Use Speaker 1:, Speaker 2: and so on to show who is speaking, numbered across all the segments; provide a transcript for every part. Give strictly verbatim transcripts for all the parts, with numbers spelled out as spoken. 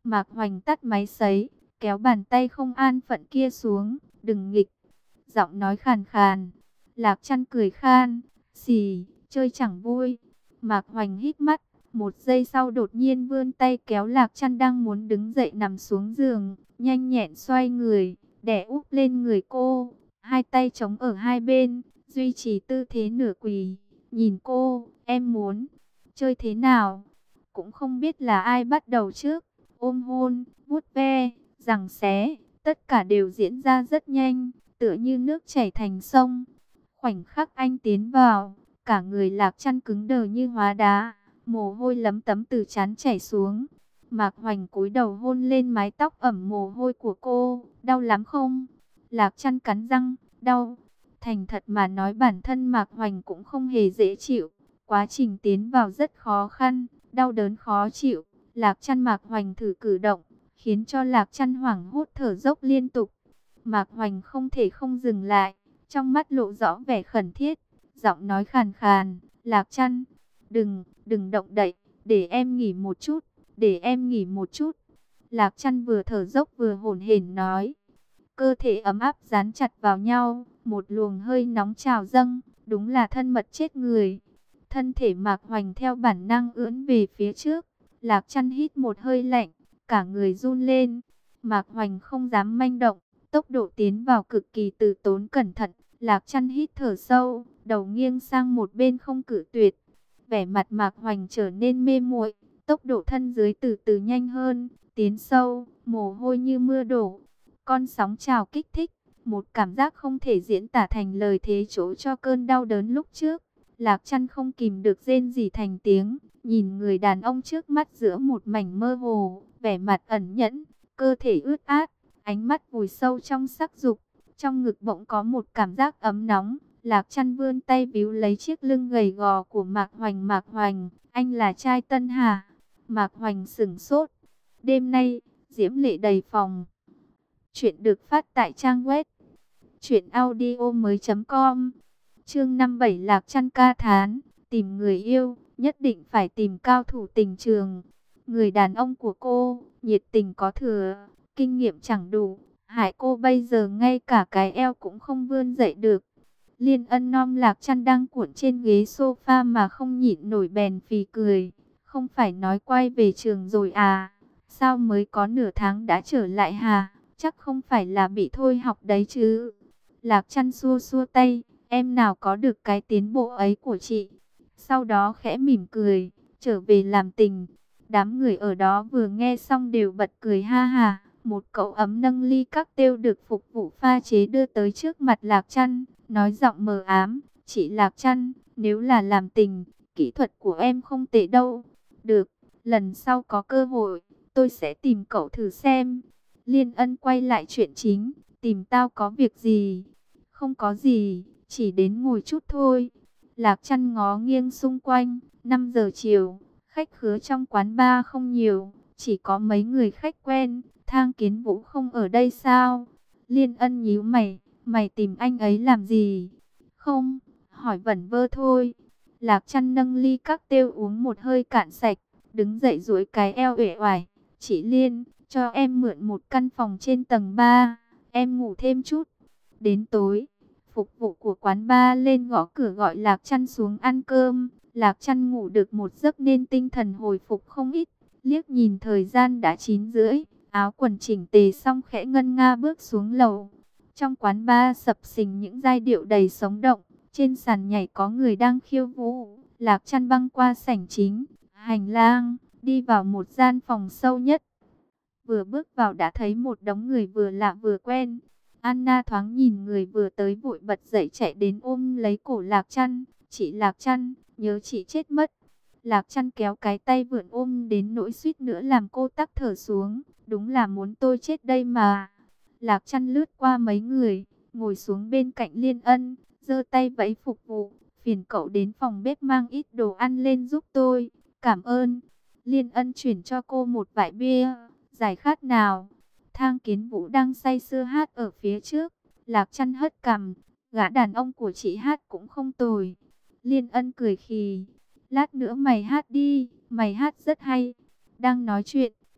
Speaker 1: Mạc Hoành tắt máy sấy, kéo bàn tay không an phận kia xuống, đừng nghịch. Giọng nói khàn khàn, Lạc Trăn cười khan, xì, chơi chẳng vui. Mạc Hoành hít mắt, một giây sau đột nhiên vươn tay kéo Lạc Trăn đang muốn đứng dậy nằm xuống giường, nhanh nhẹn xoay người, đè úp lên người cô, hai tay chống ở hai bên, duy trì tư thế nửa quỳ, nhìn cô, em muốn chơi thế nào? Cũng không biết là ai bắt đầu trước, ôm hôn, vuốt ve, giằng xé, tất cả đều diễn ra rất nhanh, tựa như nước chảy thành sông. Khoảnh khắc anh tiến vào, cả người Lạc Trăn cứng đờ như hóa đá, mồ hôi lấm tấm từ trán chảy xuống. Mạc Hoành cúi đầu hôn lên mái tóc ẩm mồ hôi của cô, đau lắm không? Lạc Trăn cắn răng, đau. Thành thật mà nói bản thân Mạc Hoành cũng không hề dễ chịu, quá trình tiến vào rất khó khăn, đau đớn khó chịu. Lạc Trăn Mạc Hoành thử cử động, khiến cho Lạc Trăn hoảng hốt thở dốc liên tục. Mạc Hoành không thể không dừng lại, trong mắt lộ rõ vẻ khẩn thiết, giọng nói khàn khàn, Lạc Trăn, đừng, đừng động đậy, để em nghỉ một chút, để em nghỉ một chút. Lạc Trăn vừa thở dốc vừa hổn hển nói, cơ thể ấm áp dán chặt vào nhau, một luồng hơi nóng trào dâng, đúng là thân mật chết người. Thân thể Mạc Hoành theo bản năng ưỡn về phía trước, Lạc Trăn hít một hơi lạnh, cả người run lên. Mạc Hoành không dám manh động, tốc độ tiến vào cực kỳ từ tốn cẩn thận. Lạc Trăn hít thở sâu, đầu nghiêng sang một bên không cử tuyệt. Vẻ mặt Mạc Hoành trở nên mê muội, tốc độ thân dưới từ từ nhanh hơn, tiến sâu, mồ hôi như mưa đổ. Con sóng trào kích thích, một cảm giác không thể diễn tả thành lời thế chỗ cho cơn đau đớn lúc trước. Lạc Trăn không kìm được rên rỉ thành tiếng, nhìn người đàn ông trước mắt giữa một mảnh mơ hồ, vẻ mặt ẩn nhẫn, cơ thể ướt át, ánh mắt vùi sâu trong sắc dục. Trong ngực bỗng có một cảm giác ấm nóng, Lạc Trăn vươn tay víu lấy chiếc lưng gầy gò của Mạc Hoành. Mạc Hoành, anh là trai Tân hả? Mạc Hoành sửng sốt. Đêm nay, diễm lệ đầy phòng. Chuyện được phát tại trang web truyện audio mới chấm com. Chương năm bảy Lạc Trăn ca thán, tìm người yêu, nhất định phải tìm cao thủ tình trường. Người đàn ông của cô, nhiệt tình có thừa, kinh nghiệm chẳng đủ, hại cô bây giờ ngay cả cái eo cũng không vươn dậy được. Liên Ân nom Lạc Trăn đang cuộn trên ghế sofa mà không nhịn nổi bèn phì cười. Không phải nói quay về trường rồi à? Sao mới có nửa tháng đã trở lại hả? Chắc không phải là bị thôi học đấy chứ? Lạc Trăn xua xua tay, em nào có được cái tiến bộ ấy của chị. Sau đó khẽ mỉm cười, trở về làm tình. Đám người ở đó vừa nghe xong đều bật cười ha ha. Một cậu ấm nâng ly cocktail được phục vụ pha chế đưa tới trước mặt Lạc Trăn, nói giọng mờ ám, chị Lạc Trăn, nếu là làm tình, kỹ thuật của em không tệ đâu. Được, lần sau có cơ hội, tôi sẽ tìm cậu thử xem. Liên Ân quay lại chuyện chính, tìm tao có việc gì? Không có gì, chỉ đến ngồi chút thôi. Lạc Trăn ngó nghiêng xung quanh, năm giờ chiều, khách khứa trong quán bar không nhiều, chỉ có mấy người khách quen. Thang Kiến Vũ không ở đây sao? Liên Ân nhíu mày, mày tìm anh ấy làm gì? Không, hỏi vẩn vơ thôi. Lạc Trăn nâng ly cocktail uống một hơi cạn sạch, đứng dậy duỗi cái eo uể oải. Chị Liên, cho em mượn một căn phòng trên tầng ba, em ngủ thêm chút. Đến tối, phục vụ của quán bar lên gõ cửa gọi Lạc Trăn xuống ăn cơm. Lạc Trăn ngủ được một giấc nên tinh thần hồi phục không ít. Liếc nhìn thời gian đã chín rưỡi, áo quần chỉnh tề xong khẽ ngân nga bước xuống lầu. Trong quán bar sập sình những giai điệu đầy sống động, trên sàn nhảy có người đang khiêu vũ. Lạc Trăn băng qua sảnh chính, hành lang, đi vào một gian phòng sâu nhất. Vừa bước vào đã thấy một đống người vừa lạ vừa quen. Anna thoáng nhìn người vừa tới vội bật dậy chạy đến ôm lấy cổ Lạc Trăn. Chị Lạc Trăn, nhớ chị chết mất. Lạc Trăn kéo cái tay vượn ôm đến nỗi suýt nữa làm cô tắc thở xuống. Đúng là muốn tôi chết đây mà. Lạc Trăn lướt qua mấy người, ngồi xuống bên cạnh Liên Ân, giơ tay vẫy phục vụ. Phiền cậu đến phòng bếp mang ít đồ ăn lên giúp tôi. Cảm ơn. Liên Ân chuyển cho cô một vại bia. Giải khát nào? Thang Kiến Vũ đang say sưa hát ở phía trước. Lạc Trăn hất cằm. Gã đàn ông của chị hát cũng không tồi. Liên Ân cười khì. Lát nữa mày hát đi, mày hát rất hay. Đang nói chuyện,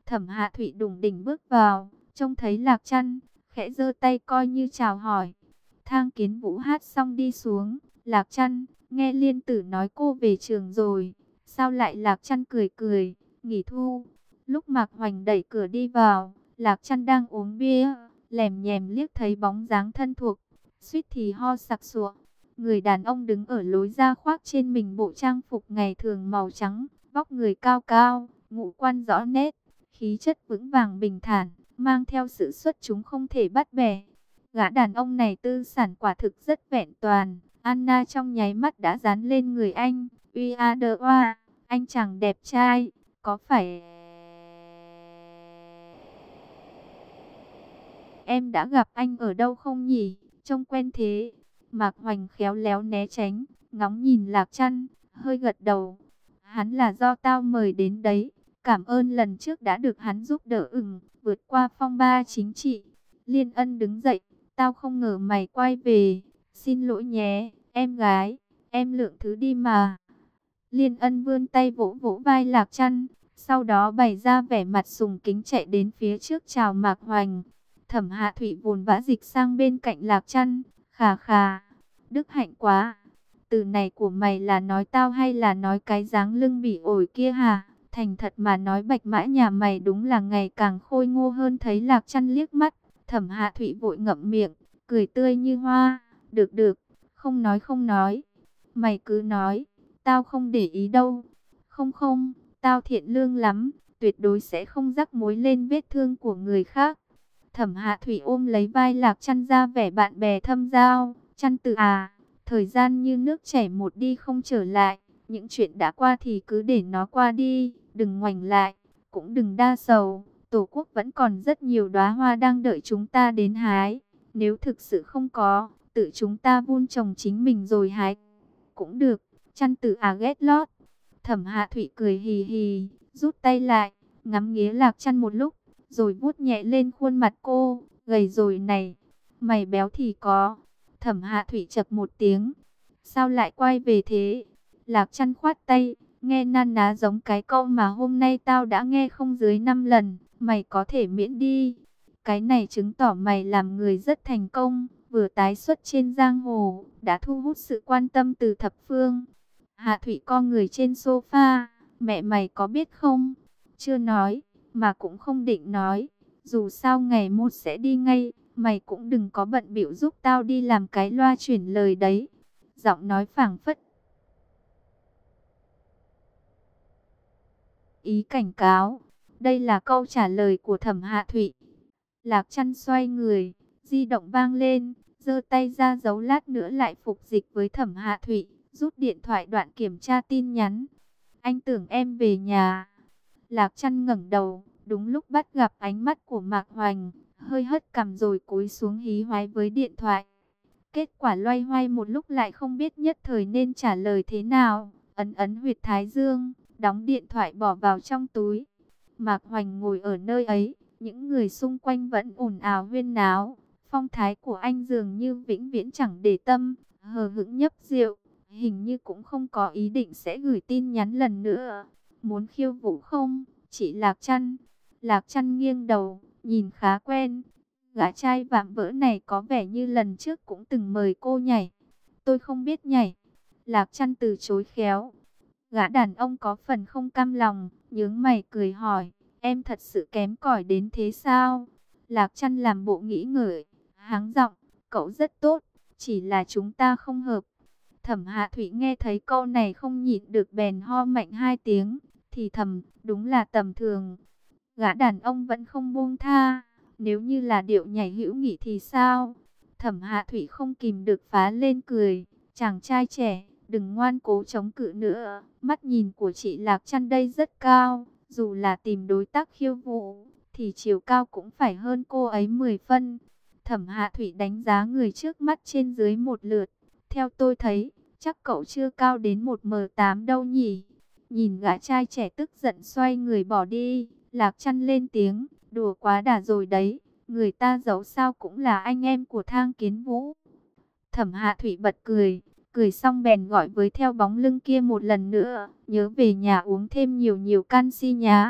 Speaker 1: Thẩm Hạ Thụy đùng đỉnh bước vào, trông thấy Lạc Trăn, khẽ giơ tay coi như chào hỏi. Thang Kiến Vũ hát xong đi xuống. Lạc Trăn, nghe Liên Tử nói cô về trường rồi. Sao lại? Lạc Trăn cười cười, nghỉ thu. Lúc Mạc Hoành đẩy cửa đi vào, Lạc Trăn đang uống bia, lèm nhèm liếc thấy bóng dáng thân thuộc, suýt thì ho sặc sụa. Người đàn ông đứng ở lối ra khoác trên mình bộ trang phục ngày thường màu trắng, vóc người cao cao, ngũ quan rõ nét, khí chất vững vàng bình thản, mang theo sự xuất chúng không thể bắt bẻ. Gã đàn ông này tư sản quả thực rất vẹn toàn. Anna trong nháy mắt đã dán lên người anh. Uy a đơ oa, anh chàng đẹp trai, có phải em đã gặp anh ở đâu không nhỉ? Trông quen thế. Mạc Hoành khéo léo né tránh, ngóng nhìn Lạc Trăn, hơi gật đầu. Hắn là do tao mời đến đấy. Cảm ơn lần trước đã được hắn giúp đỡ ửng, vượt qua phong ba chính trị. Liên Ân đứng dậy, tao không ngờ mày quay về. Xin lỗi nhé, em gái, em lượng thứ đi mà. Liên Ân vươn tay vỗ vỗ vai Lạc Trăn, sau đó bày ra vẻ mặt sùng kính chạy đến phía trước chào Mạc Hoành. Thẩm Hạ Thụy vồn vã dịch sang bên cạnh Lạc Trăn, khà khà, đức hạnh quá. Từ này của mày là nói tao hay là nói cái dáng lưng bỉ ổi kia hả? Thành thật mà nói, Bạch Mã nhà mày đúng là ngày càng khôi ngô hơn. Thấy Lạc Trăn liếc mắt, Thẩm Hạ Thụy vội ngậm miệng, cười tươi như hoa. Được được, không nói không nói. Mày cứ nói, tao không để ý đâu. Không không, tao thiện lương lắm, tuyệt đối sẽ không rắc mối lên vết thương của người khác. Thẩm Hạ Thụy ôm lấy vai Lạc Trăn ra vẻ bạn bè thâm giao. Trăn tự à, thời gian như nước chảy một đi không trở lại. Những chuyện đã qua thì cứ để nó qua đi, đừng ngoảnh lại, cũng đừng đa sầu. Tổ quốc vẫn còn rất nhiều đóa hoa đang đợi chúng ta đến hái. Nếu thực sự không có, tự chúng ta vun trồng chính mình rồi hái cũng được. Trăn tự à ghét lót. Thẩm Hạ Thụy cười hì hì, rút tay lại, ngắm nghía Lạc Trăn một lúc, rồi vuốt nhẹ lên khuôn mặt cô. Gầy rồi này, mày béo thì có. Thẩm Hạ Thụy chậc một tiếng, sao lại quay về thế? Lạc Trăn khoát tay, nghe nan ná giống cái câu mà hôm nay tao đã nghe không dưới năm lần. Mày có thể miễn đi. Cái này chứng tỏ mày làm người rất thành công, vừa tái xuất trên giang hồ, đã thu hút sự quan tâm từ thập phương. Hạ Thụy co người trên sofa, mẹ mày có biết không? Chưa nói, mà cũng không định nói. Dù sao ngày một sẽ đi ngay, mày cũng đừng có bận bịu giúp tao đi làm cái loa chuyển lời đấy. Giọng nói phảng phất ý cảnh cáo. Đây là câu trả lời của Thẩm Hạ Thụy. Lạc Trăn xoay người, di động vang lên, giơ tay ra giấu lát nữa lại phục dịch với Thẩm Hạ Thụy, rút điện thoại đoạn kiểm tra tin nhắn. Anh tưởng em về nhà. Lạc Trăn ngẩng đầu, đúng lúc bắt gặp ánh mắt của Mạc Hoành, hơi hất cằm rồi cúi xuống hí hoái với điện thoại. Kết quả loay hoay một lúc lại không biết nhất thời nên trả lời thế nào, ấn ấn huyệt thái dương, đóng điện thoại bỏ vào trong túi. Mạc Hoành ngồi ở nơi ấy, những người xung quanh vẫn ồn ào huyên náo. Phong thái của anh dường như vĩnh viễn chẳng để tâm, hờ hững nhấp rượu, hình như cũng không có ý định sẽ gửi tin nhắn lần nữa. Muốn khiêu vũ không, chị Lạc Trăn? Lạc Trăn nghiêng đầu, nhìn khá quen. Gã trai vạm vỡ này có vẻ như lần trước cũng từng mời cô nhảy. Tôi không biết nhảy. Lạc Trăn từ chối khéo. Gã đàn ông có phần không cam lòng, nhướng mày cười hỏi, em thật sự kém cỏi đến thế sao? Lạc Trăn làm bộ nghĩ ngợi, háng giọng, cậu rất tốt, chỉ là chúng ta không hợp. Thẩm Hạ Thụy nghe thấy câu này không nhịn được bèn ho mạnh hai tiếng, thì thầm, đúng là tầm thường. Gã đàn ông vẫn không buông tha, nếu như là điệu nhảy hữu nghị thì sao? Thẩm Hạ Thụy không kìm được phá lên cười, chàng trai trẻ, đừng ngoan cố chống cự nữa. Mắt nhìn của chị Lạc Trăn đây rất cao, dù là tìm đối tác khiêu vũ, thì chiều cao cũng phải hơn cô ấy mười phân. Thẩm Hạ Thụy đánh giá người trước mắt trên dưới một lượt. Theo tôi thấy, chắc cậu chưa cao đến một mét tám đâu nhỉ? Nhìn gã trai trẻ tức giận xoay người bỏ đi, Lạc Trăn lên tiếng, đùa quá đà rồi đấy. Người ta dẫu sao cũng là anh em của Thang Kiến Vũ. Thẩm Hạ Thụy bật cười, cười xong bèn gọi với theo bóng lưng kia một lần nữa, nhớ về nhà uống thêm nhiều nhiều canxi nhá.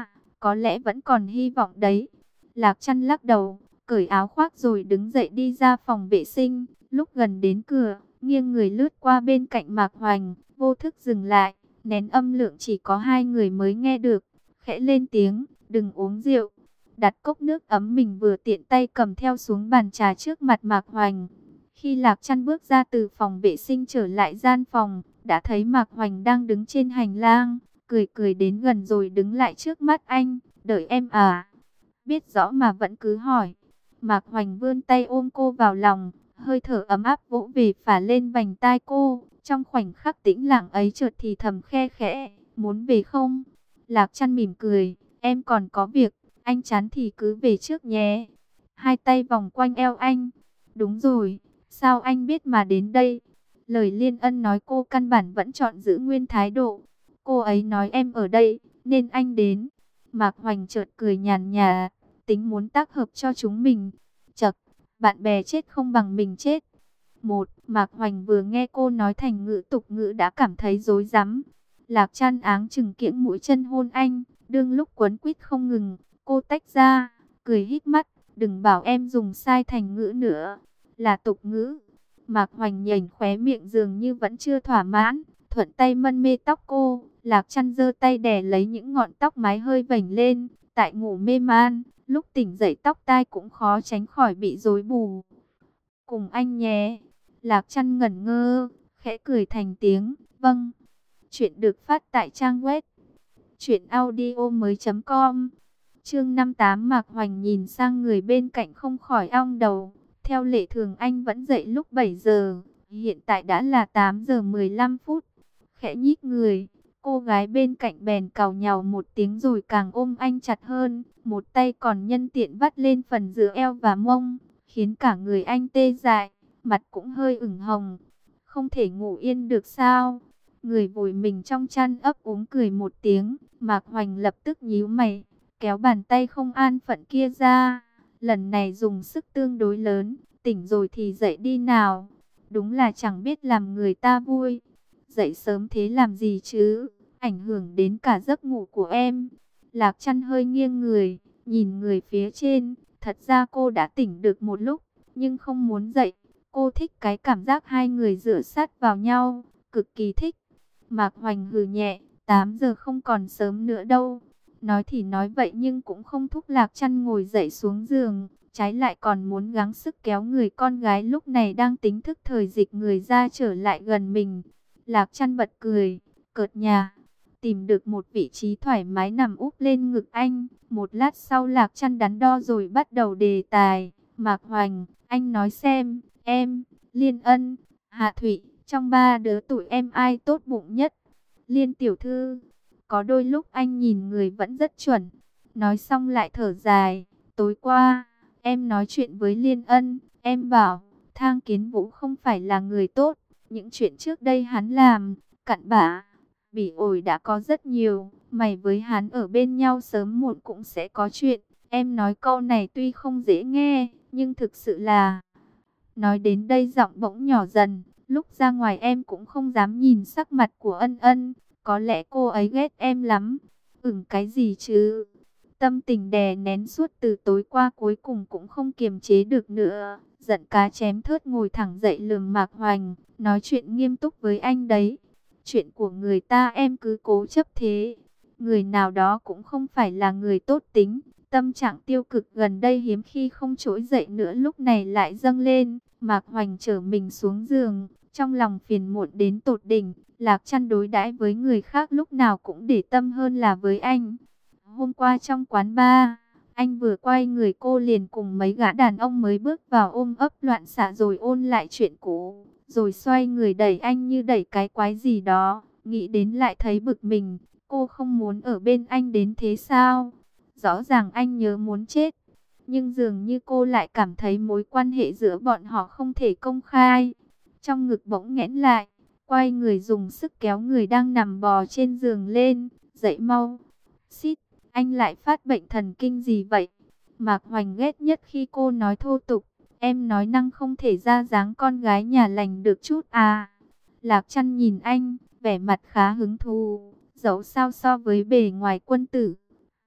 Speaker 1: có lẽ vẫn còn hy vọng đấy. Lạc Chăn lắc đầu, cởi áo khoác rồi đứng dậy đi ra phòng vệ sinh. Lúc gần đến cửa, nghiêng người lướt qua bên cạnh Mạc Hoành, vô thức dừng lại, nén âm lượng chỉ có hai người mới nghe được, khẽ lên tiếng, đừng uống rượu. Đặt cốc nước ấm mình vừa tiện tay cầm theo xuống bàn trà trước mặt Mạc Hoành. Khi Lạc Chăn bước ra từ phòng vệ sinh trở lại gian phòng, đã thấy Mạc Hoành đang đứng trên hành lang, cười cười đến gần rồi đứng lại trước mắt anh, đợi em à. Biết rõ mà vẫn cứ hỏi. Mạc Hoành vươn tay ôm cô vào lòng, hơi thở ấm áp vỗ về phả lên vành tai cô. Trong khoảnh khắc tĩnh lặng ấy chợt thì thầm khe khẽ, muốn về không? Lạc Chăn mỉm cười, em còn có việc, anh chán thì cứ về trước nhé. Hai tay vòng quanh eo anh. Đúng rồi, sao anh biết mà đến đây? Lời Liên Ân nói cô căn bản vẫn chọn giữ nguyên thái độ. Cô ấy nói em ở đây, nên anh đến. Mạc Hoành chợt cười nhàn nhạt, tính muốn tác hợp cho chúng mình. Chậc, bạn bè chết không bằng mình chết. Một, Mạc Hoành vừa nghe cô nói thành ngữ tục ngữ đã cảm thấy rối rắm. Lạc Chăn áng chừng kiễng mũi chân hôn anh, đương lúc quấn quýt không ngừng, cô tách ra, cười híp mắt, đừng bảo em dùng sai thành ngữ nữa, là tục ngữ. Mạc Hoành nhếch khóe miệng dường như vẫn chưa thỏa mãn, thuận tay mân mê tóc cô. Lạc Chăn giơ tay đè lấy những ngọn tóc mái hơi vểnh lên, tại ngủ mê man, lúc tỉnh dậy tóc tai cũng khó tránh khỏi bị rối bù. Cùng anh nhé. Lạc Chăn ngẩn ngơ, khẽ cười thành tiếng, vâng. Chuyện được phát tại trang web truyện audio mới chấm com. Chương năm mươi tám. Mạc Hoành nhìn sang người bên cạnh không khỏi ong đầu. Theo lệ thường anh vẫn dậy lúc bảy giờ, hiện tại đã là tám giờ mười lăm phút. Khẽ nhích người, cô gái bên cạnh bèn càu nhàu một tiếng rồi càng ôm anh chặt hơn, một tay còn nhân tiện vắt lên phần giữa eo và mông, khiến cả người anh tê dại, mặt cũng hơi ửng hồng. Không thể ngủ yên được sao? Người vùi mình trong chăn ấp úng cười một tiếng. Mạc Hoành lập tức nhíu mày, kéo bàn tay không an phận kia ra. Lần này dùng sức tương đối lớn, tỉnh rồi thì dậy đi nào. Đúng là chẳng biết làm người ta vui. Dậy sớm thế làm gì chứ, ảnh hưởng đến cả giấc ngủ của em. Lạc Chăn hơi nghiêng người, nhìn người phía trên. Thật ra cô đã tỉnh được một lúc, nhưng không muốn dậy. Cô thích cái cảm giác hai người dựa sát vào nhau, cực kỳ thích. Mạc Hoành hừ nhẹ, tám giờ không còn sớm nữa đâu. Nói thì nói vậy nhưng cũng không thúc Lạc Chăn ngồi dậy xuống giường, trái lại còn muốn gắng sức kéo người con gái lúc này đang tính thức thời dịch người ra trở lại gần mình. Lạc Chăn bật cười, cợt nhả, tìm được một vị trí thoải mái nằm úp lên ngực anh. Một lát sau Lạc Chăn đắn đo rồi bắt đầu đề tài. Mạc Hoành, anh nói xem, em, Liên Ân, Hạ Thụy, trong ba đứa tụi em ai tốt bụng nhất? Liên tiểu thư, có đôi lúc anh nhìn người vẫn rất chuẩn. Nói xong lại thở dài, tối qua, em nói chuyện với Liên Ân, em bảo, Thang Kiến Vũ không phải là người tốt. Những chuyện trước đây hắn làm, cặn bã, bỉ ổi đã có rất nhiều. Mày với hắn ở bên nhau sớm muộn cũng sẽ có chuyện. Em nói câu này tuy không dễ nghe, nhưng thực sự là... Nói đến đây giọng bỗng nhỏ dần. Lúc ra ngoài em cũng không dám nhìn sắc mặt của Ân Ân. Có lẽ cô ấy ghét em lắm. Ừm cái gì chứ? Tâm tình đè nén suốt từ tối qua cuối cùng cũng không kiềm chế được nữa. Giận cá chém thớt ngồi thẳng dậy lườm Mạc Hoành. Nói chuyện nghiêm túc với anh đấy. Chuyện của người ta em cứ cố chấp thế. Người nào đó cũng không phải là người tốt tính. Tâm trạng tiêu cực gần đây hiếm khi không trỗi dậy nữa lúc này lại dâng lên. Mạc Hoành trở mình xuống giường, trong lòng phiền muộn đến tột đỉnh. Lạc Chăn đối đãi với người khác lúc nào cũng để tâm hơn là với anh. Hôm qua trong quán bar, anh vừa quay người cô liền cùng mấy gã đàn ông mới bước vào ôm ấp loạn xạ rồi ôn lại chuyện cũ. Rồi xoay người đẩy anh như đẩy cái quái gì đó. Nghĩ đến lại thấy bực mình. Cô không muốn ở bên anh đến thế sao? Rõ ràng anh nhớ muốn chết. Nhưng dường như cô lại cảm thấy mối quan hệ giữa bọn họ không thể công khai. Trong ngực bỗng nghẽn lại. Quay người dùng sức kéo người đang nằm bò trên giường lên. Dậy mau. Xít, anh lại phát bệnh thần kinh gì vậy? Mạc Hoành ghét nhất khi cô nói thô tục. Em nói năng không thể ra dáng con gái nhà lành được chút à. Lạc Chăn nhìn anh, vẻ mặt khá hứng thú. Dẫu sao so với bề ngoài quân tử,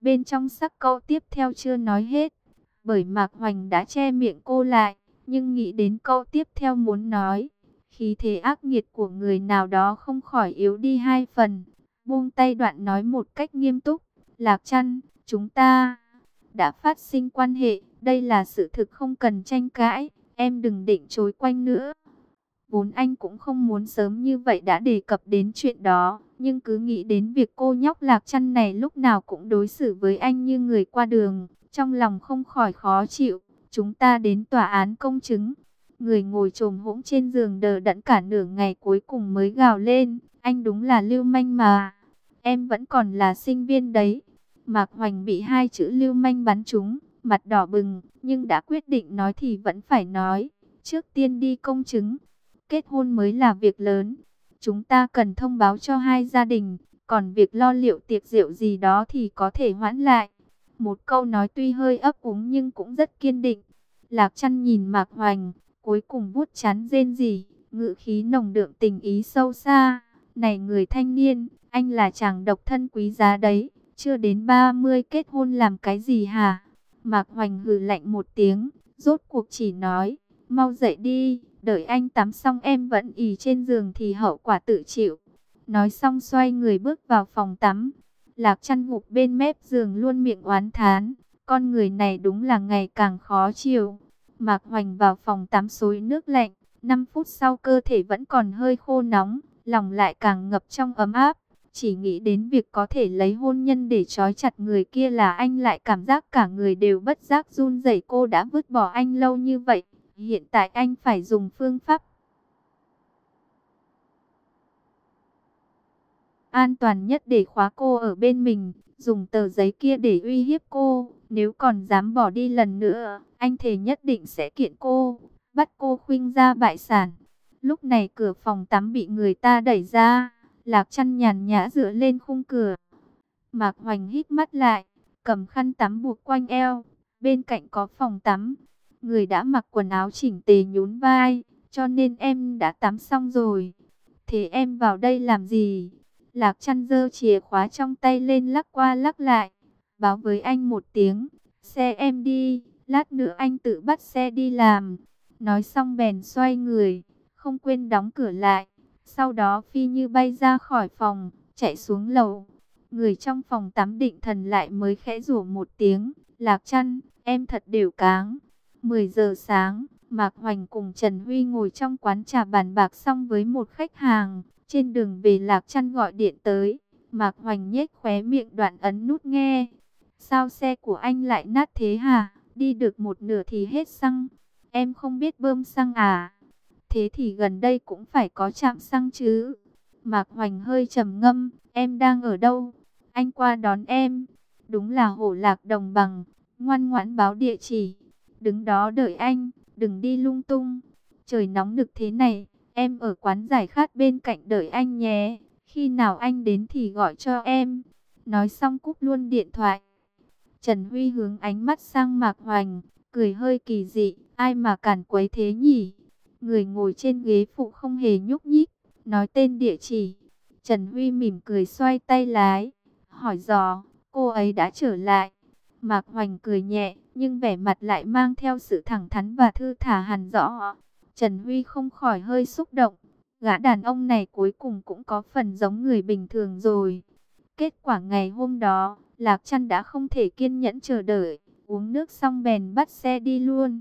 Speaker 1: Bên trong sắc câu tiếp theo chưa nói hết, bởi Mạc Hoành đã che miệng cô lại, nhưng nghĩ đến câu tiếp theo muốn nói, khí thế ác nghiệt của người nào đó không khỏi yếu đi hai phần. Buông tay đoạn nói một cách nghiêm túc, Lạc Trăn, chúng ta đã phát sinh quan hệ, đây là sự thực không cần tranh cãi, em đừng định chối quanh nữa. Vốn anh cũng không muốn sớm như vậy đã đề cập đến chuyện đó, nhưng cứ nghĩ đến việc cô nhóc Lạc Trăn này lúc nào cũng đối xử với anh như người qua đường, trong lòng không khỏi khó chịu. Chúng ta đến tòa án công chứng. Người ngồi chồm hỗn trên giường đờ đẫn cả nửa ngày cuối cùng mới gào lên, anh đúng là lưu manh mà. Em vẫn còn là sinh viên đấy. Mạc Hoành bị hai chữ lưu manh bắn trúng, mặt đỏ bừng, nhưng đã quyết định nói thì vẫn phải nói. Trước tiên đi công chứng, kết hôn mới là việc lớn. Chúng ta cần thông báo cho hai gia đình, còn việc lo liệu tiệc rượu gì đó thì có thể hoãn lại. Một câu nói tuy hơi ấp úng nhưng cũng rất kiên định. Lạc Trăn nhìn Mạc Hoành, cuối cùng vuốt trán rên rỉ, ngữ khí nồng đượm tình ý sâu xa. Này người thanh niên, anh là chàng độc thân quý giá đấy, chưa đến ba mươi kết hôn làm cái gì hả? Mạc Hoành hừ lạnh một tiếng, rốt cuộc chỉ nói, mau dậy đi, đợi anh tắm xong em vẫn ì trên giường thì hậu quả tự chịu. Nói xong xoay người bước vào phòng tắm. Lạc Trăn gục bên mép giường luôn miệng oán thán, con người này đúng là ngày càng khó chịu. Mạc Hoành vào phòng tắm xối nước lạnh, năm phút sau cơ thể vẫn còn hơi khô nóng, lòng lại càng ngập trong ấm áp. Chỉ nghĩ đến việc có thể lấy hôn nhân để trói chặt người kia là anh lại cảm giác cả người đều bất giác run rẩy. Cô đã vứt bỏ anh lâu như vậy, hiện tại anh phải dùng phương pháp an toàn nhất để khóa cô ở bên mình, dùng tờ giấy kia để uy hiếp cô. Nếu còn dám bỏ đi lần nữa, anh thề nhất định sẽ kiện cô, bắt cô khuynh ra bại sản. Lúc này cửa phòng tắm bị người ta đẩy ra, Lạc Trăn nhàn nhã dựa lên khung cửa. Mạc Hoành hít mắt lại, cầm khăn tắm buộc quanh eo, bên cạnh có phòng tắm. Người đã mặc quần áo chỉnh tề nhún vai, cho nên em đã tắm xong rồi. Thế em vào đây làm gì? Lạc Trăn giơ chìa khóa trong tay lên lắc qua lắc lại, báo với anh một tiếng, xe em đi, lát nữa anh tự bắt xe đi làm. Nói xong bèn xoay người, không quên đóng cửa lại, sau đó phi như bay ra khỏi phòng, chạy xuống lầu. Người trong phòng tắm định thần lại mới khẽ rủa một tiếng, Lạc Trăn, em thật đều cáng. mười giờ sáng, Mạc Hoành cùng Trần Huy ngồi trong quán trà bàn bạc xong với một khách hàng. Trên đường về Lạc Trăn gọi điện tới, Mạc Hoành nhếch khóe miệng đoạn ấn nút nghe. Sao xe của anh lại nát thế hả? Đi được một nửa thì hết xăng. Em không biết bơm xăng à? Thế thì gần đây cũng phải có trạm xăng chứ. Mạc Hoành hơi trầm ngâm, em đang ở đâu? Anh qua đón em. Đúng là hổ lạc đồng bằng, ngoan ngoãn báo địa chỉ. Đứng đó đợi anh, đừng đi lung tung. Trời nóng nực thế này, em ở quán giải khát bên cạnh đợi anh nhé. Khi nào anh đến thì gọi cho em. Nói xong cúp luôn điện thoại. Trần Huy hướng ánh mắt sang Mạc Hoành, cười hơi kỳ dị. Ai mà càn quấy thế nhỉ? Người ngồi trên ghế phụ không hề nhúc nhích, nói tên địa chỉ. Trần Huy mỉm cười xoay tay lái, hỏi dò, cô ấy đã trở lại. Mạc Hoành cười nhẹ, nhưng vẻ mặt lại mang theo sự thẳng thắn và thư thả hẳn rõ. Trần Huy không khỏi hơi xúc động. Gã đàn ông này cuối cùng cũng có phần giống người bình thường rồi. Kết quả ngày hôm đó, Lạc Trăn đã không thể kiên nhẫn chờ đợi. Uống nước xong bèn bắt xe đi luôn.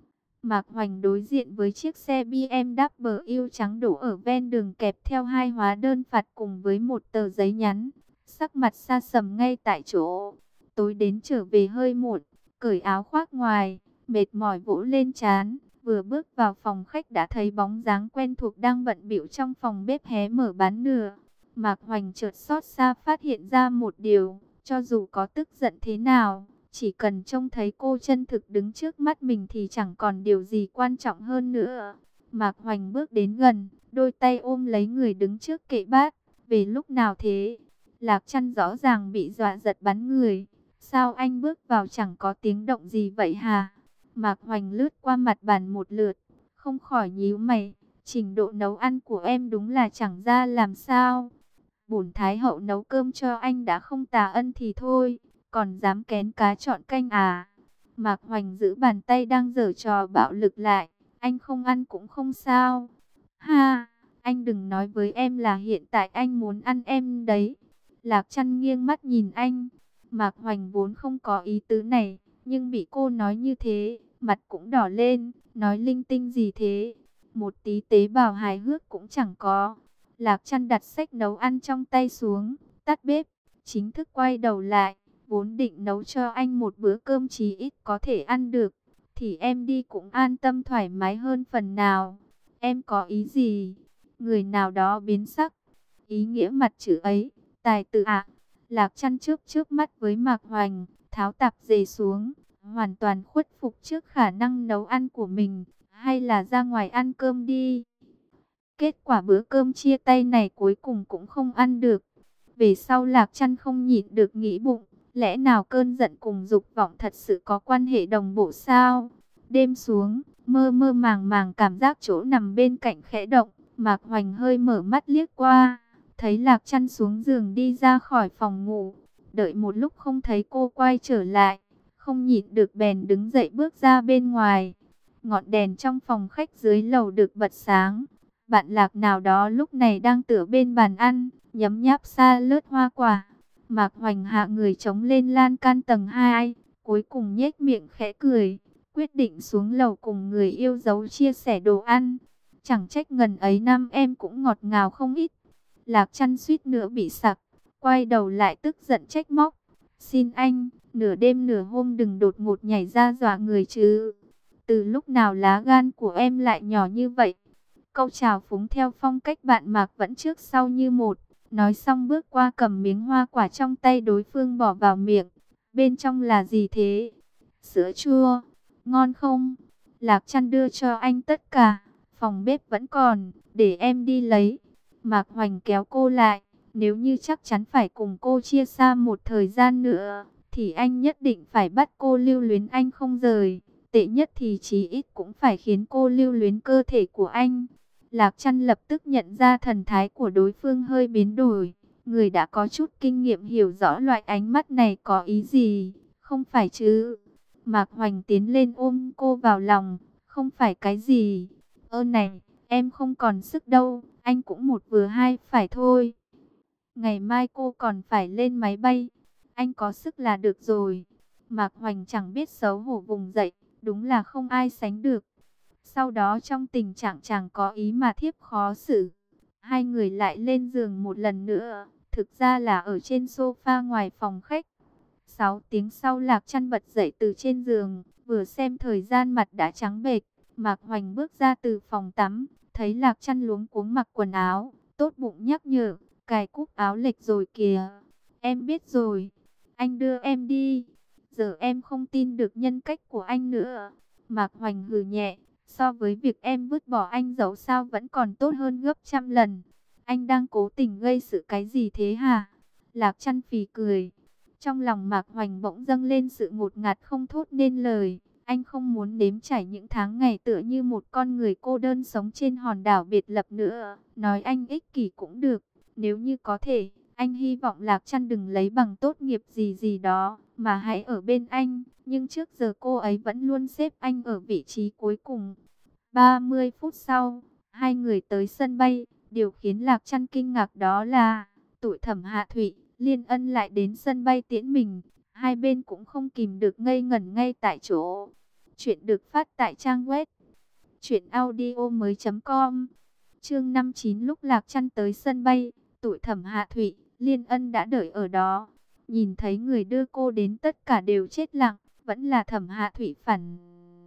Speaker 1: Mạc Hoành đối diện với chiếc xe bê em vê trắng đổ ở ven đường kẹp theo hai hóa đơn phạt cùng với một tờ giấy nhắn. Sắc mặt sa sầm ngay tại chỗ. Tối đến trở về hơi muộn, cởi áo khoác ngoài, mệt mỏi vỗ lên trán. Vừa bước vào phòng khách đã thấy bóng dáng quen thuộc đang bận bịu trong phòng bếp hé mở bán nửa. Mạc Hoành chợt xót xa phát hiện ra một điều, cho dù có tức giận thế nào, chỉ cần trông thấy cô chân thực đứng trước mắt mình thì chẳng còn điều gì quan trọng hơn nữa. Mạc Hoành bước đến gần, đôi tay ôm lấy người đứng trước kệ bát. Về lúc nào thế? Lạc Trăn rõ ràng bị dọa giật bắn người. Sao anh bước vào chẳng có tiếng động gì vậy hả? Mạc Hoành lướt qua mặt bàn một lượt, không khỏi nhíu mày. Trình độ nấu ăn của em đúng là chẳng ra làm sao. Bổn Thái hậu nấu cơm cho anh đã không tà ân thì thôi, còn dám kén cá chọn canh à? Mạc Hoành giữ bàn tay đang giở trò bạo lực lại. Anh không ăn cũng không sao. Ha, anh đừng nói với em là hiện tại anh muốn ăn em đấy. Lạc Trăn nghiêng mắt nhìn anh. Mạc Hoành vốn không có ý tứ này, nhưng bị cô nói như thế, mặt cũng đỏ lên, nói linh tinh gì thế. Một tí tế bào hài hước cũng chẳng có. Lạc Trăn đặt sách nấu ăn trong tay xuống, tắt bếp, chính thức quay đầu lại. Vốn định nấu cho anh một bữa cơm chí ít có thể ăn được, thì em đi cũng an tâm thoải mái hơn phần nào. Em có ý gì? Người nào đó biến sắc. Ý nghĩa mặt chữ ấy, tài tử ạ. Lạc Trăn chớp chớp mắt với Mạc Hoành, tháo tạp dề xuống, hoàn toàn khuất phục trước khả năng nấu ăn của mình. Hay là ra ngoài ăn cơm đi. Kết quả bữa cơm chia tay này cuối cùng cũng không ăn được. Về sau Lạc Trăn không nhịn được nghĩ bụng, lẽ nào cơn giận cùng dục vọng thật sự có quan hệ đồng bộ sao? Đêm xuống, mơ mơ màng màng cảm giác chỗ nằm bên cạnh khẽ động, Mạc Hoành hơi mở mắt liếc qua, thấy Lạc Trăn xuống giường đi ra khỏi phòng ngủ. Đợi một lúc không thấy cô quay trở lại, không nhịn được bèn đứng dậy bước ra bên ngoài. Ngọn đèn trong phòng khách dưới lầu được bật sáng. Bạn Lạc nào đó lúc này đang tựa bên bàn ăn, nhấm nháp sa lướt hoa quả. Mạc Hoành hạ người chống lên lan can tầng hai, cuối cùng nhếch miệng khẽ cười, quyết định xuống lầu cùng người yêu dấu chia sẻ đồ ăn. Chẳng trách ngần ấy năm em cũng ngọt ngào không ít. Lạc Trăn suýt nữa bị sặc, quay đầu lại tức giận trách móc. Xin anh, nửa đêm nửa hôm đừng đột ngột nhảy ra dọa người chứ. Từ lúc nào lá gan của em lại nhỏ như vậy? Câu chào phúng theo phong cách bạn Mạc vẫn trước sau như một. Nói xong bước qua cầm miếng hoa quả trong tay đối phương bỏ vào miệng. Bên trong là gì thế? Sữa chua. Ngon không? Lạc Trăn đưa cho anh tất cả. Phòng bếp vẫn còn, để em đi lấy. Mạc Hoành kéo cô lại. Nếu như chắc chắn phải cùng cô chia xa một thời gian nữa, thì anh nhất định phải bắt cô lưu luyến anh không rời. Tệ nhất thì chí ít cũng phải khiến cô lưu luyến cơ thể của anh. Lạc Trăn lập tức nhận ra thần thái của đối phương hơi biến đổi. Người đã có chút kinh nghiệm hiểu rõ loại ánh mắt này có ý gì. Không phải chứ? Mạc Hoành tiến lên ôm cô vào lòng. Không phải cái gì. Ơ này, em không còn sức đâu. Anh cũng một vừa hai phải thôi. Ngày mai cô còn phải lên máy bay. Anh có sức là được rồi. Mạc Hoành chẳng biết xấu hổ vùng dậy. Đúng là không ai sánh được. Sau đó trong tình trạng chẳng có ý mà thiếp khó xử, hai người lại lên giường một lần nữa, thực ra là ở trên sofa ngoài phòng khách. Sáu tiếng sau Lạc Trăn bật dậy từ trên giường, vừa xem thời gian mặt đã trắng bệch. Mạc Hoành bước ra từ phòng tắm, thấy Lạc Trăn luống cuống mặc quần áo, tốt bụng nhắc nhở, cài cúc áo lệch rồi kìa. Em biết rồi, anh đưa em đi. Giờ em không tin được nhân cách của anh nữa. Mạc Hoành hừ nhẹ. So với việc em vứt bỏ anh dẫu sao vẫn còn tốt hơn gấp trăm lần. Anh đang cố tình gây sự cái gì thế hả? Lạc Trăn phì cười. Trong lòng Mạc Hoành bỗng dâng lên sự ngột ngạt không thốt nên lời. Anh không muốn nếm trải những tháng ngày tựa như một con người cô đơn sống trên hòn đảo biệt lập nữa. Nói anh ích kỷ cũng được. Nếu như có thể, anh hy vọng Lạc Trăn đừng lấy bằng tốt nghiệp gì gì đó, mà hãy ở bên anh. Nhưng trước giờ cô ấy vẫn luôn xếp anh ở vị trí cuối cùng. ba mươi phút sau, hai người tới sân bay. Điều khiến Lạc Trăn kinh ngạc đó là tụi Thẩm Hạ Thụy, Liên Ân lại đến sân bay tiễn mình. Hai bên cũng không kìm được ngây ngẩn ngay tại chỗ. Chuyện được phát tại trang web truyện audio mới chấm com. Chương năm mươi chín. Lúc Lạc Trăn tới sân bay, tụi Thẩm Hạ Thụy, Liên Ân đã đợi ở đó. Nhìn thấy người đưa cô đến tất cả đều chết lặng. Vẫn là Thẩm Hạ Thụy phản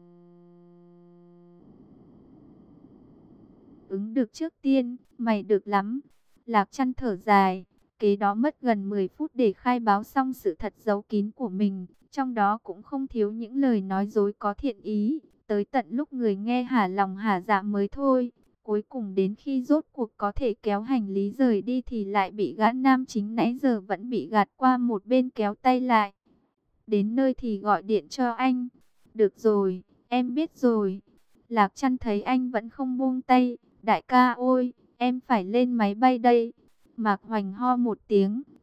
Speaker 1: ứng được trước tiên. Mày được lắm. Lạc Trăn thở dài. Kế đó mất gần mười phút để khai báo xong sự thật giấu kín của mình. Trong đó cũng không thiếu những lời nói dối có thiện ý. Tới tận lúc người nghe hả lòng hả dạ mới thôi. Cuối cùng đến khi rốt cuộc có thể kéo hành lý rời đi thì lại bị gã nam chính nãy giờ vẫn bị gạt qua một bên kéo tay lại. Đến nơi thì gọi điện cho anh. Được rồi, em biết rồi. Lạc Trăn thấy anh vẫn không buông tay. Đại ca ơi, em phải lên máy bay đây. Mạc Hoành ho một tiếng,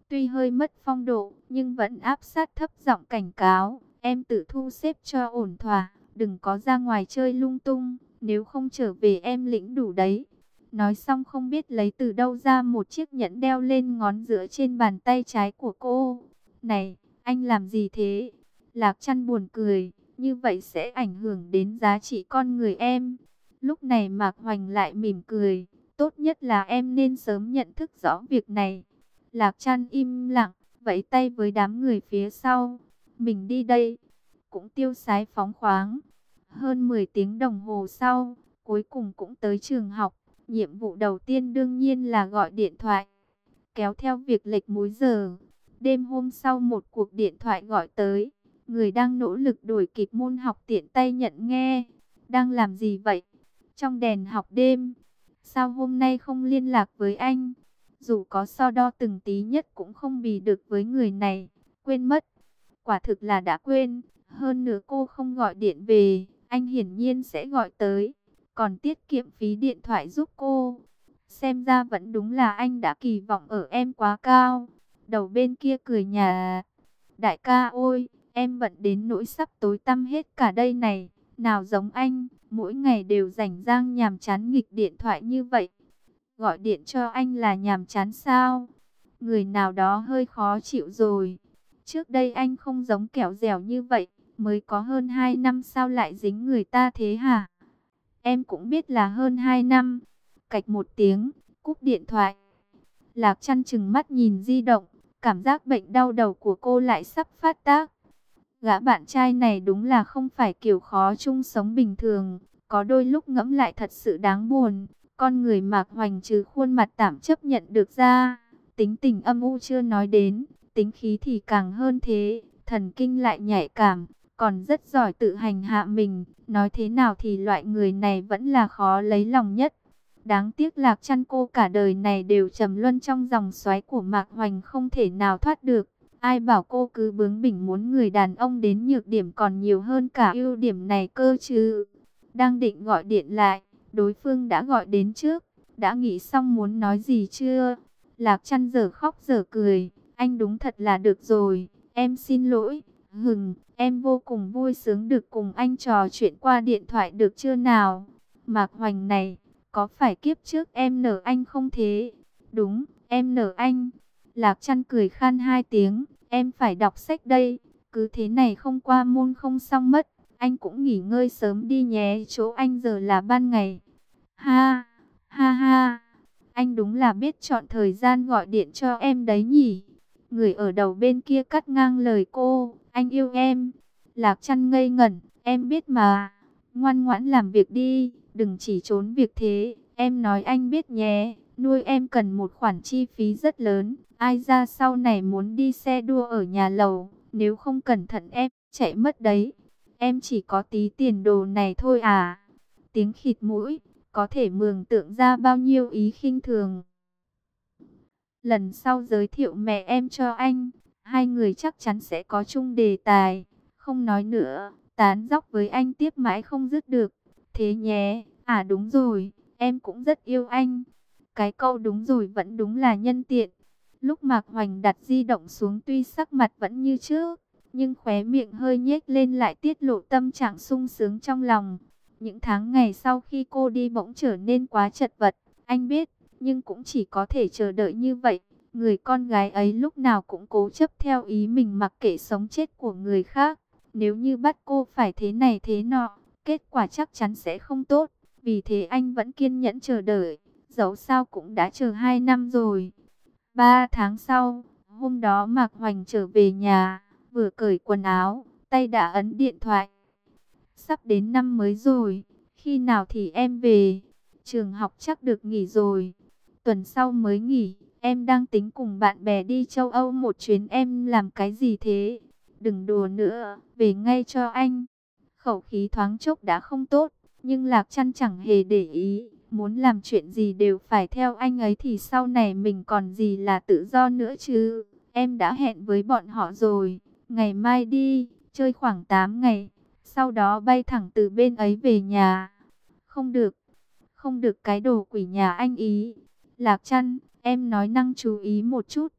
Speaker 1: Tuy hơi mất phong độ, nhưng vẫn áp sát thấp giọng cảnh cáo. Em tự thu xếp cho ổn thỏa, đừng có ra ngoài chơi lung tung, nếu không trở về em lĩnh đủ đấy. Nói xong không biết lấy từ đâu ra một chiếc nhẫn đeo lên ngón giữa trên bàn tay trái của cô. Này, anh làm gì thế? Lạc Trăn buồn cười, như vậy sẽ ảnh hưởng đến giá trị con người em. Lúc này Mạc Hoành lại mỉm cười, tốt nhất là em nên sớm nhận thức rõ việc này. Lạc Trăn im lặng, vẫy tay với đám người phía sau. Mình đi đây. Cũng tiêu sái phóng khoáng. Hơn mười tiếng đồng hồ sau, cuối cùng cũng tới trường học. Nhiệm vụ đầu tiên đương nhiên là gọi điện thoại. Kéo theo việc lệch múi giờ. Đêm hôm sau một cuộc điện thoại gọi tới. Người đang nỗ lực đuổi kịp môn học tiện tay nhận nghe. Đang làm gì vậy? Trong đèn học đêm. Sao hôm nay không liên lạc với anh? Dù có so đo từng tí nhất cũng không bì được với người này. Quên mất. Quả thực là đã quên. Hơn nữa cô không gọi điện về, anh hiển nhiên sẽ gọi tới. Còn tiết kiệm phí điện thoại giúp cô. Xem ra vẫn đúng là anh đã kỳ vọng ở em quá cao. Đầu bên kia cười nhà. Đại ca ơi, em bận đến nỗi sắp tối tăm hết cả đây này. Nào giống anh, mỗi ngày đều rảnh rang nhàm chán nghịch điện thoại như vậy. Gọi điện cho anh là nhàm chán sao? Người nào đó hơi khó chịu rồi. Trước đây anh không giống kẻo dẻo như vậy, mới có hơn hai năm sao lại dính người ta thế hả? Em cũng biết là hơn hai năm. Cạch một tiếng, cúp điện thoại. Lạc Trăn trừng mắt nhìn di động, cảm giác bệnh đau đầu của cô lại sắp phát tác. Gã bạn trai này đúng là không phải kiểu khó chung sống bình thường, có đôi lúc ngẫm lại thật sự đáng buồn. Con người Mạc Hoành trừ khuôn mặt tạm chấp nhận được ra, tính tình âm u chưa nói đến, tính khí thì càng hơn thế, thần kinh lại nhạy cảm, còn rất giỏi tự hành hạ mình. Nói thế nào thì loại người này vẫn là khó lấy lòng nhất. Đáng tiếc Lạc Trăn cô cả đời này đều trầm luân trong dòng xoáy của Mạc Hoành không thể nào thoát được. Ai bảo cô cứ bướng bỉnh muốn người đàn ông đến nhược điểm còn nhiều hơn cả ưu điểm này cơ chứ. Đang định gọi điện lại, đối phương đã gọi đến trước. Đã nghĩ xong muốn nói gì chưa? Lạc Trăn giờ khóc giờ cười. Anh đúng thật là được rồi. Em xin lỗi. Hừng, em vô cùng vui sướng được cùng anh trò chuyện qua điện thoại được chưa nào? Mạc Hoành này, có phải kiếp trước em nợ anh không thế? Đúng, em nợ anh. Lạc Trăn cười khan hai tiếng. Em phải đọc sách đây. Cứ thế này không qua môn không xong mất. Anh cũng nghỉ ngơi sớm đi nhé. Chỗ anh giờ là ban ngày. Ha, ha ha. Anh đúng là biết chọn thời gian gọi điện cho em đấy nhỉ. Người ở đầu bên kia cắt ngang lời cô. Anh yêu em. Lạc Trăn ngây ngẩn. Em biết mà. Ngoan ngoãn làm việc đi. Đừng chỉ trốn việc thế. Em nói anh biết nhé. Nuôi em cần một khoản chi phí rất lớn. Ai ra sau này muốn đi xe đua ở nhà lầu. Nếu không cẩn thận em chạy mất đấy. Em chỉ có tí tiền đồ này thôi à. Tiếng khịt mũi. Có thể mường tượng ra bao nhiêu ý khinh thường. Lần sau giới thiệu mẹ em cho anh. Hai người chắc chắn sẽ có chung đề tài. Không nói nữa. Tán dóc với anh tiếp mãi không dứt được. Thế nhé. À đúng rồi. Em cũng rất yêu anh. Cái câu đúng rồi vẫn đúng là nhân tiện. Lúc Mạc Hoành đặt di động xuống tuy sắc mặt vẫn như trước, nhưng khóe miệng hơi nhếch lên lại tiết lộ tâm trạng sung sướng trong lòng. Những tháng ngày sau khi cô đi bỗng trở nên quá chật vật, anh biết, nhưng cũng chỉ có thể chờ đợi như vậy. Người con gái ấy lúc nào cũng cố chấp theo ý mình mặc kệ sống chết của người khác. Nếu như bắt cô phải thế này thế nọ, kết quả chắc chắn sẽ không tốt. Vì thế anh vẫn kiên nhẫn chờ đợi, dẫu sao cũng đã chờ hai năm rồi. Ba tháng sau, hôm đó Mạc Hoành trở về nhà, vừa cởi quần áo, tay đã ấn điện thoại. Sắp đến năm mới rồi, khi nào thì em về? Trường học chắc được nghỉ rồi. Tuần sau mới nghỉ, em đang tính cùng bạn bè đi châu Âu một chuyến, em làm cái gì thế? Đừng đùa nữa, về ngay cho anh. Khẩu khí thoáng chốc đã không tốt, nhưng Lạc Trăn chẳng hề để ý. Muốn làm chuyện gì đều phải theo anh ấy thì sau này mình còn gì là tự do nữa chứ. Em đã hẹn với bọn họ rồi, ngày mai đi, chơi khoảng tám ngày. Sau đó bay thẳng từ bên ấy về nhà. Không được, không được cái đồ quỷ nhà anh ý. Lạc Trăn, em nói năng chú ý một chút.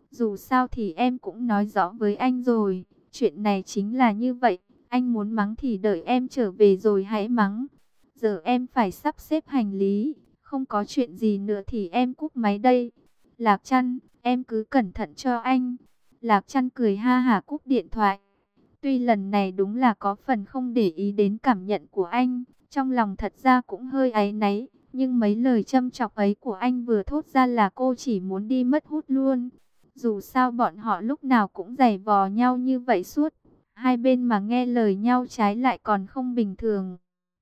Speaker 1: Dù sao thì em cũng nói rõ với anh rồi, chuyện này chính là như vậy, anh muốn mắng thì đợi em trở về rồi hãy mắng. Giờ em phải sắp xếp hành lý, không có chuyện gì nữa thì em cúp máy đây. Lạc Trăn, em cứ cẩn thận cho anh. Lạc Trăn cười ha hả cúp điện thoại. Tuy lần này đúng là có phần không để ý đến cảm nhận của anh, trong lòng thật ra cũng hơi áy náy, nhưng mấy lời châm chọc ấy của anh vừa thốt ra là cô chỉ muốn đi mất hút luôn. Dù sao bọn họ lúc nào cũng giày vò nhau như vậy suốt, hai bên mà nghe lời nhau trái lại còn không bình thường.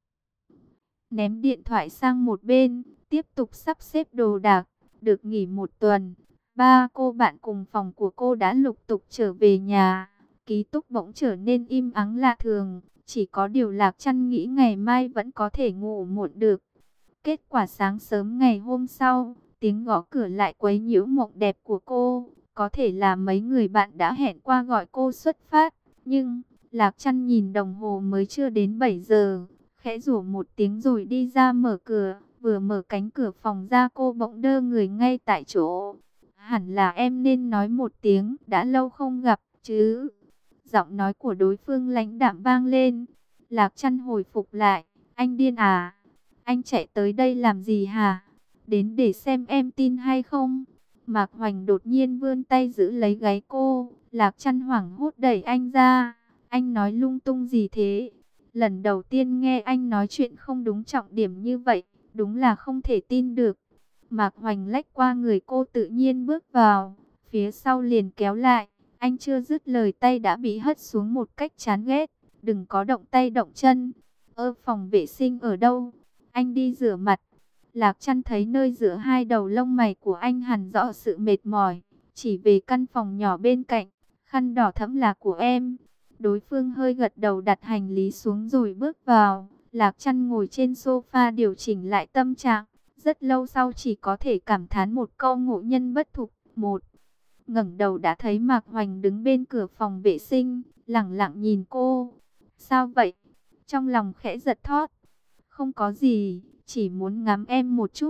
Speaker 1: Ném điện thoại sang một bên, tiếp tục sắp xếp đồ đạc. Được nghỉ một tuần, ba cô bạn cùng phòng của cô đã lục tục trở về nhà. Ký túc bỗng trở nên im ắng lạ thường, chỉ có điều Lạc Trăn nghĩ ngày mai vẫn có thể ngủ muộn được. Kết quả sáng sớm ngày hôm sau, tiếng gõ cửa lại quấy nhiễu mộng đẹp của cô. Có thể là mấy người bạn đã hẹn qua gọi cô xuất phát, nhưng Lạc Trăn nhìn đồng hồ mới chưa đến bảy giờ, khẽ rủa một tiếng rồi đi ra mở cửa. Vừa mở cánh cửa phòng ra cô bỗng đơ người ngay tại chỗ. Hẳn là em nên nói một tiếng đã lâu không gặp chứ. Giọng nói của đối phương lãnh đạm vang lên. Lạc Trăn hồi phục lại. Anh điên à? Anh chạy tới đây làm gì hả? Đến để xem em tin hay không? Mạc Hoành đột nhiên vươn tay giữ lấy gáy cô. Lạc Trăn hoảng hốt đẩy anh ra. Anh nói lung tung gì thế? Lần đầu tiên nghe anh nói chuyện không đúng trọng điểm như vậy. Đúng là không thể tin được. Mạc Hoành lách qua người cô tự nhiên bước vào. Phía sau liền kéo lại. Anh chưa dứt lời tay đã bị hất xuống một cách chán ghét. Đừng có động tay động chân. Ơ, phòng vệ sinh ở đâu? Anh đi rửa mặt. Lạc Trăn thấy nơi giữa hai đầu lông mày của anh hằn rõ sự mệt mỏi. Chỉ về căn phòng nhỏ bên cạnh. Khăn đỏ thẫm là của em. Đối phương hơi gật đầu đặt hành lý xuống rồi bước vào. Lạc Trăn ngồi trên sofa điều chỉnh lại tâm trạng. Rất lâu sau chỉ có thể cảm thán một câu ngộ nhân bất thục. Một, ngẩng đầu đã thấy Mạc Hoành đứng bên cửa phòng vệ sinh, lẳng lặng nhìn cô. Sao vậy? Trong lòng khẽ giật thót. Không có gì, chỉ muốn ngắm em một chút.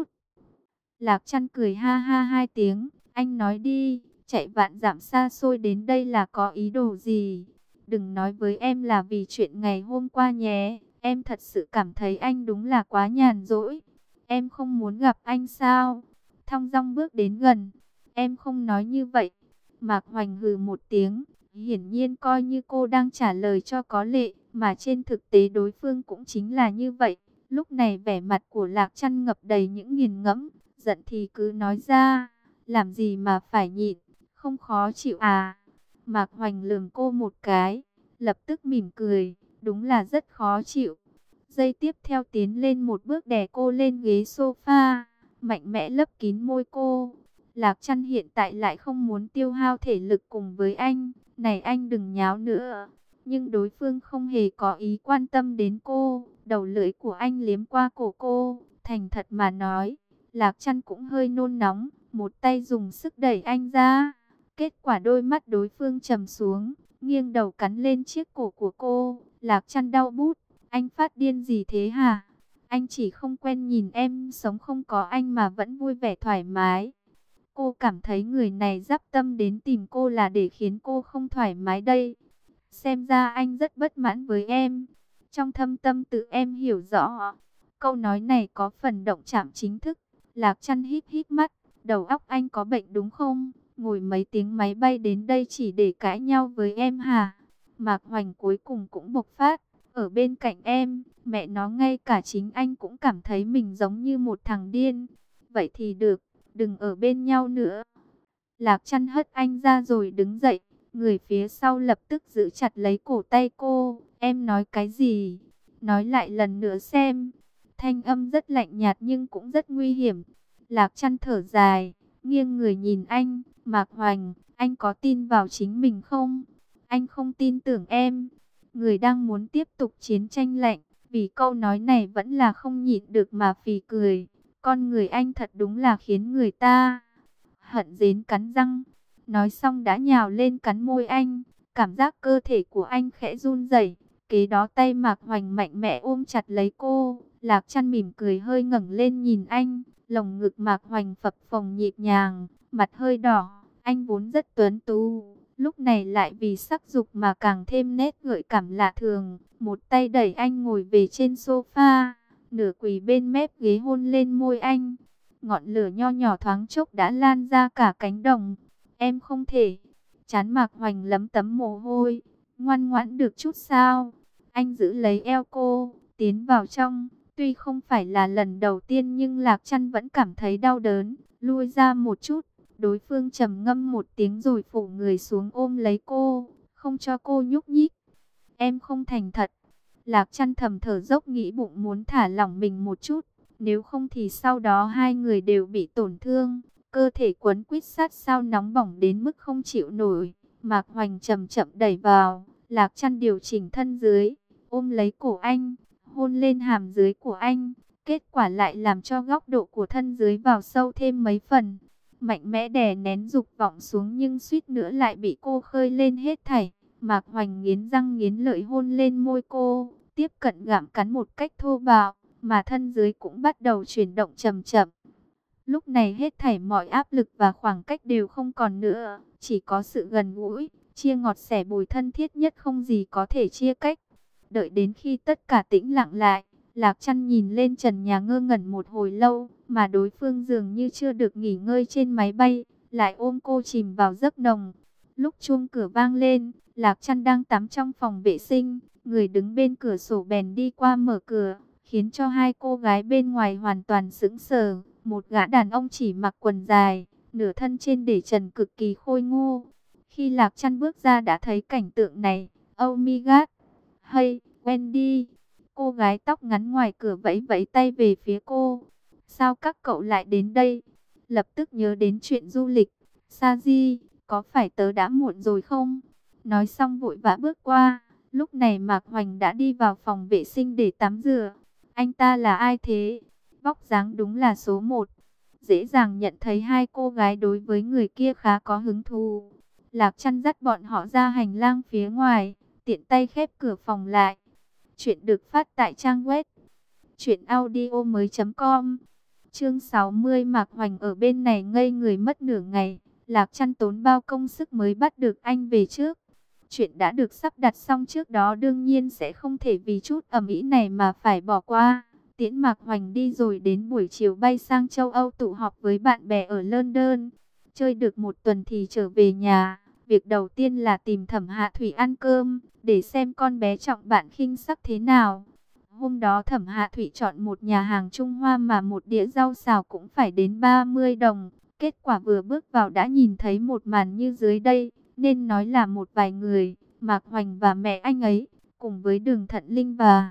Speaker 1: Lạc Trăn cười ha ha hai tiếng. Anh nói đi, chạy vạn dặm xa xôi đến đây là có ý đồ gì? Đừng nói với em là vì chuyện ngày hôm qua nhé. Em thật sự cảm thấy anh đúng là quá nhàn rỗi. Em không muốn gặp anh sao? Thong dong bước đến gần. Em không nói như vậy. Mạc Hoành hừ một tiếng. Hiển nhiên coi như cô đang trả lời cho có lệ. Mà trên thực tế đối phương cũng chính là như vậy. Lúc này vẻ mặt của Lạc Trăn ngập đầy những nghiền ngẫm. Giận thì cứ nói ra. Làm gì mà phải nhịn. Không khó chịu à? Mạc Hoành lườm cô một cái. Lập tức mỉm cười. Đúng là rất khó chịu. Giây tiếp theo tiến lên một bước đè cô lên ghế sofa, mạnh mẽ lấp kín môi cô. Lạc Trăn hiện tại lại không muốn tiêu hao thể lực cùng với anh. Này anh đừng nháo nữa. Nhưng đối phương không hề có ý quan tâm đến cô. Đầu lưỡi của anh liếm qua cổ cô. Thành thật mà nói, Lạc Trăn cũng hơi nôn nóng. Một tay dùng sức đẩy anh ra. Kết quả đôi mắt đối phương trầm xuống, nghiêng đầu cắn lên chiếc cổ của cô. Lạc Trăn đau bút. Anh phát điên gì thế hả? Anh chỉ không quen nhìn em sống không có anh mà vẫn vui vẻ thoải mái. Cô cảm thấy người này dắp tâm đến tìm cô là để khiến cô không thoải mái đây. Xem ra anh rất bất mãn với em. Trong thâm tâm tự em hiểu rõ. Câu nói này có phần động chạm chính thức. Lạc Trăn híp híp mắt. Đầu óc anh có bệnh đúng không? Ngồi mấy tiếng máy bay đến đây chỉ để cãi nhau với em hả? Mạc Hoành cuối cùng cũng bộc phát. Ở bên cạnh em, mẹ nó ngay cả chính anh cũng cảm thấy mình giống như một thằng điên. Vậy thì được, đừng ở bên nhau nữa. Lạc Trăn hất anh ra rồi đứng dậy. Người phía sau lập tức giữ chặt lấy cổ tay cô. Em nói cái gì? Nói lại lần nữa xem. Thanh âm rất lạnh nhạt nhưng cũng rất nguy hiểm. Lạc Trăn thở dài, nghiêng người nhìn anh. Mạc Hoành, anh có tin vào chính mình không? Anh không tin tưởng em. Người đang muốn tiếp tục chiến tranh lạnh, vì câu nói này vẫn là không nhịn được mà phì cười. Con người anh thật đúng là khiến người ta hận đến cắn răng. Nói xong đã nhào lên cắn môi anh. Cảm giác cơ thể của anh khẽ run rẩy. Kế đó tay Mạc Hoành mạnh mẽ ôm chặt lấy cô. Lạc Trăn mỉm cười hơi ngẩng lên nhìn anh. Lồng ngực Mạc Hoành phập phồng nhịp nhàng, mặt hơi đỏ. Anh vốn rất tuấn tú, lúc này lại vì sắc dục mà càng thêm nét gợi cảm lạ thường. Một tay đẩy anh ngồi về trên sofa, nửa quỳ bên mép ghế hôn lên môi anh. Ngọn lửa nho nhỏ thoáng chốc đã lan ra cả cánh đồng. Em không thể. Trán Mạc Hoành lấm tấm mồ hôi. Ngoan ngoãn được chút sao? Anh giữ lấy eo cô, tiến vào trong. Tuy không phải là lần đầu tiên nhưng Lạc Trăn vẫn cảm thấy đau đớn, lui ra một chút. Đối phương trầm ngâm một tiếng rồi phủ người xuống ôm lấy cô, không cho cô nhúc nhích. Em không thành thật. Lạc Trăn thầm thở dốc nghĩ bụng muốn thả lỏng mình một chút. Nếu không thì sau đó hai người đều bị tổn thương. Cơ thể quấn quýt sát sao nóng bỏng đến mức không chịu nổi. Mạc Hoành chậm chậm đẩy vào. Lạc Trăn điều chỉnh thân dưới, ôm lấy cổ anh, hôn lên hàm dưới của anh. Kết quả lại làm cho góc độ của thân dưới vào sâu thêm mấy phần. Mạnh mẽ đè nén dục vọng xuống nhưng suýt nữa lại bị cô khơi lên hết thảy. Mạc Hoành nghiến răng nghiến lợi hôn lên môi cô, tiếp cận gặm cắn một cách thô bạo, mà thân dưới cũng bắt đầu chuyển động chậm chậm. Lúc này hết thảy mọi áp lực và khoảng cách đều không còn nữa, chỉ có sự gần gũi, chia ngọt sẻ bùi thân thiết nhất không gì có thể chia cách. Đợi đến khi tất cả tĩnh lặng lại, Lạc Trăn nhìn lên trần nhà ngơ ngẩn một hồi lâu, mà đối phương dường như chưa được nghỉ ngơi trên máy bay, lại ôm cô chìm vào giấc nồng. Lúc chuông cửa vang lên, Lạc Trăn đang tắm trong phòng vệ sinh, người đứng bên cửa sổ bèn đi qua mở cửa, khiến cho hai cô gái bên ngoài hoàn toàn sững sờ. Một gã đàn ông chỉ mặc quần dài, nửa thân trên để trần cực kỳ khôi ngô. Khi Lạc Trăn bước ra đã thấy cảnh tượng này, oh my god, hey, Wendy. Cô gái tóc ngắn ngoài cửa vẫy vẫy tay về phía cô. Sao các cậu lại đến đây? Lập tức nhớ đến chuyện du lịch. Sa Di, có phải tớ đã muộn rồi không? Nói xong vội vã bước qua. Lúc này Mạc Hoành đã đi vào phòng vệ sinh để tắm rửa. Anh ta là ai thế? Vóc dáng đúng là số một. Dễ dàng nhận thấy hai cô gái đối với người kia khá có hứng thú. Lạc Trăn dắt bọn họ ra hành lang phía ngoài, tiện tay khép cửa phòng lại. Chuyện được phát tại trang web truyện audio mới chấm com. Chương sáu mươi. Mạc Hoành ở bên này ngây người mất nửa ngày. Lạc Trăn tốn bao công sức mới bắt được anh về trước. Chuyện đã được sắp đặt xong trước đó đương nhiên sẽ không thể vì chút ầm ĩ này mà phải bỏ qua. Tiễn Mạc Hoành đi rồi đến buổi chiều bay sang châu Âu tụ họp với bạn bè ở London. Chơi được một tuần thì trở về nhà. Việc đầu tiên là tìm Thẩm Hạ Thủy ăn cơm, để xem con bé trọng bạn khinh sắc thế nào. Hôm đó Thẩm Hạ Thủy chọn một nhà hàng Trung Hoa mà một đĩa rau xào cũng phải đến ba mươi đồng. Kết quả vừa bước vào đã nhìn thấy một màn như dưới đây, nên nói là một vài người, Mạc Hoành và mẹ anh ấy, cùng với Đường Thận Linh và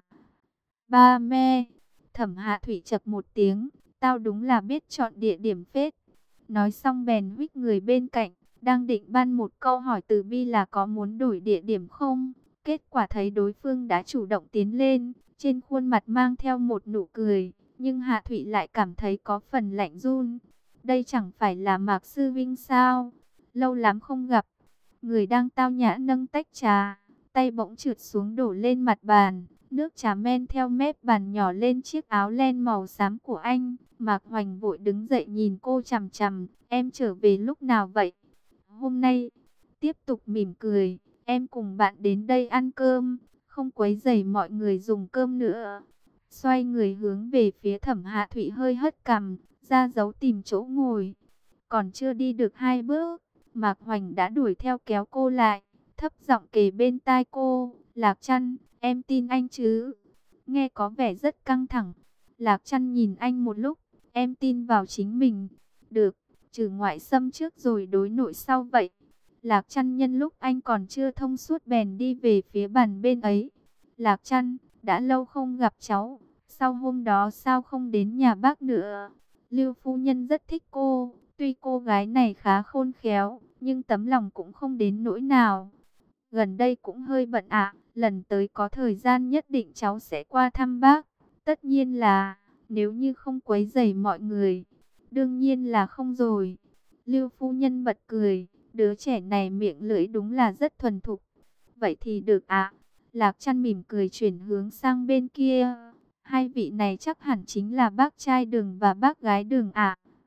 Speaker 1: ba me. Thẩm Hạ Thủy chập một tiếng, tao đúng là biết chọn địa điểm phết. Nói xong bèn huých người bên cạnh, đang định ban một câu hỏi từ bi là có muốn đổi địa điểm không. Kết quả thấy đối phương đã chủ động tiến lên, trên khuôn mặt mang theo một nụ cười, nhưng Hạ Thủy lại cảm thấy có phần lạnh run. Đây chẳng phải là Mạc Sư Vinh sao? Lâu lắm không gặp. Người đang tao nhã nâng tách trà, tay bỗng trượt xuống đổ lên mặt bàn. Nước trà men theo mép bàn nhỏ lên chiếc áo len màu xám của anh. Mạc Hoành vội đứng dậy nhìn cô chằm chằm. Em trở về lúc nào vậy? Hôm nay. Tiếp tục mỉm cười. Em cùng bạn đến đây ăn cơm, không quấy rầy mọi người dùng cơm nữa. Xoay người hướng về phía Thẩm Hạ Thủy hơi hất cằm, ra dấu tìm chỗ ngồi. Còn chưa đi được hai bước, Mạc Hoành đã đuổi theo kéo cô lại, thấp giọng kề bên tai cô. Lạc Trăn, em tin anh chứ? Nghe có vẻ rất căng thẳng. Lạc Trăn nhìn anh một lúc. Em tin vào chính mình. Được, trừ ngoại xâm trước rồi đối nội sau vậy. Lạc Trăn nhân lúc anh còn chưa thông suốt bèn đi về phía bàn bên ấy. Lạc Trăn, đã lâu không gặp cháu. Sau hôm đó sao không đến nhà bác nữa? Lưu phu nhân rất thích cô. Tuy cô gái này khá khôn khéo, nhưng tấm lòng cũng không đến nỗi nào. Gần đây cũng hơi bận ạ. Lần tới có thời gian nhất định cháu sẽ qua thăm bác. Tất nhiên là, nếu như không quấy rầy mọi người. Đương nhiên là không rồi. Lưu phu nhân bật cười. Đứa trẻ này miệng lưỡi đúng là rất thuần thục. Vậy thì được ạ. Lạc Trăn mỉm cười chuyển hướng sang bên kia. Hai vị này chắc hẳn chính là bác trai Đường và bác gái Đường ạ.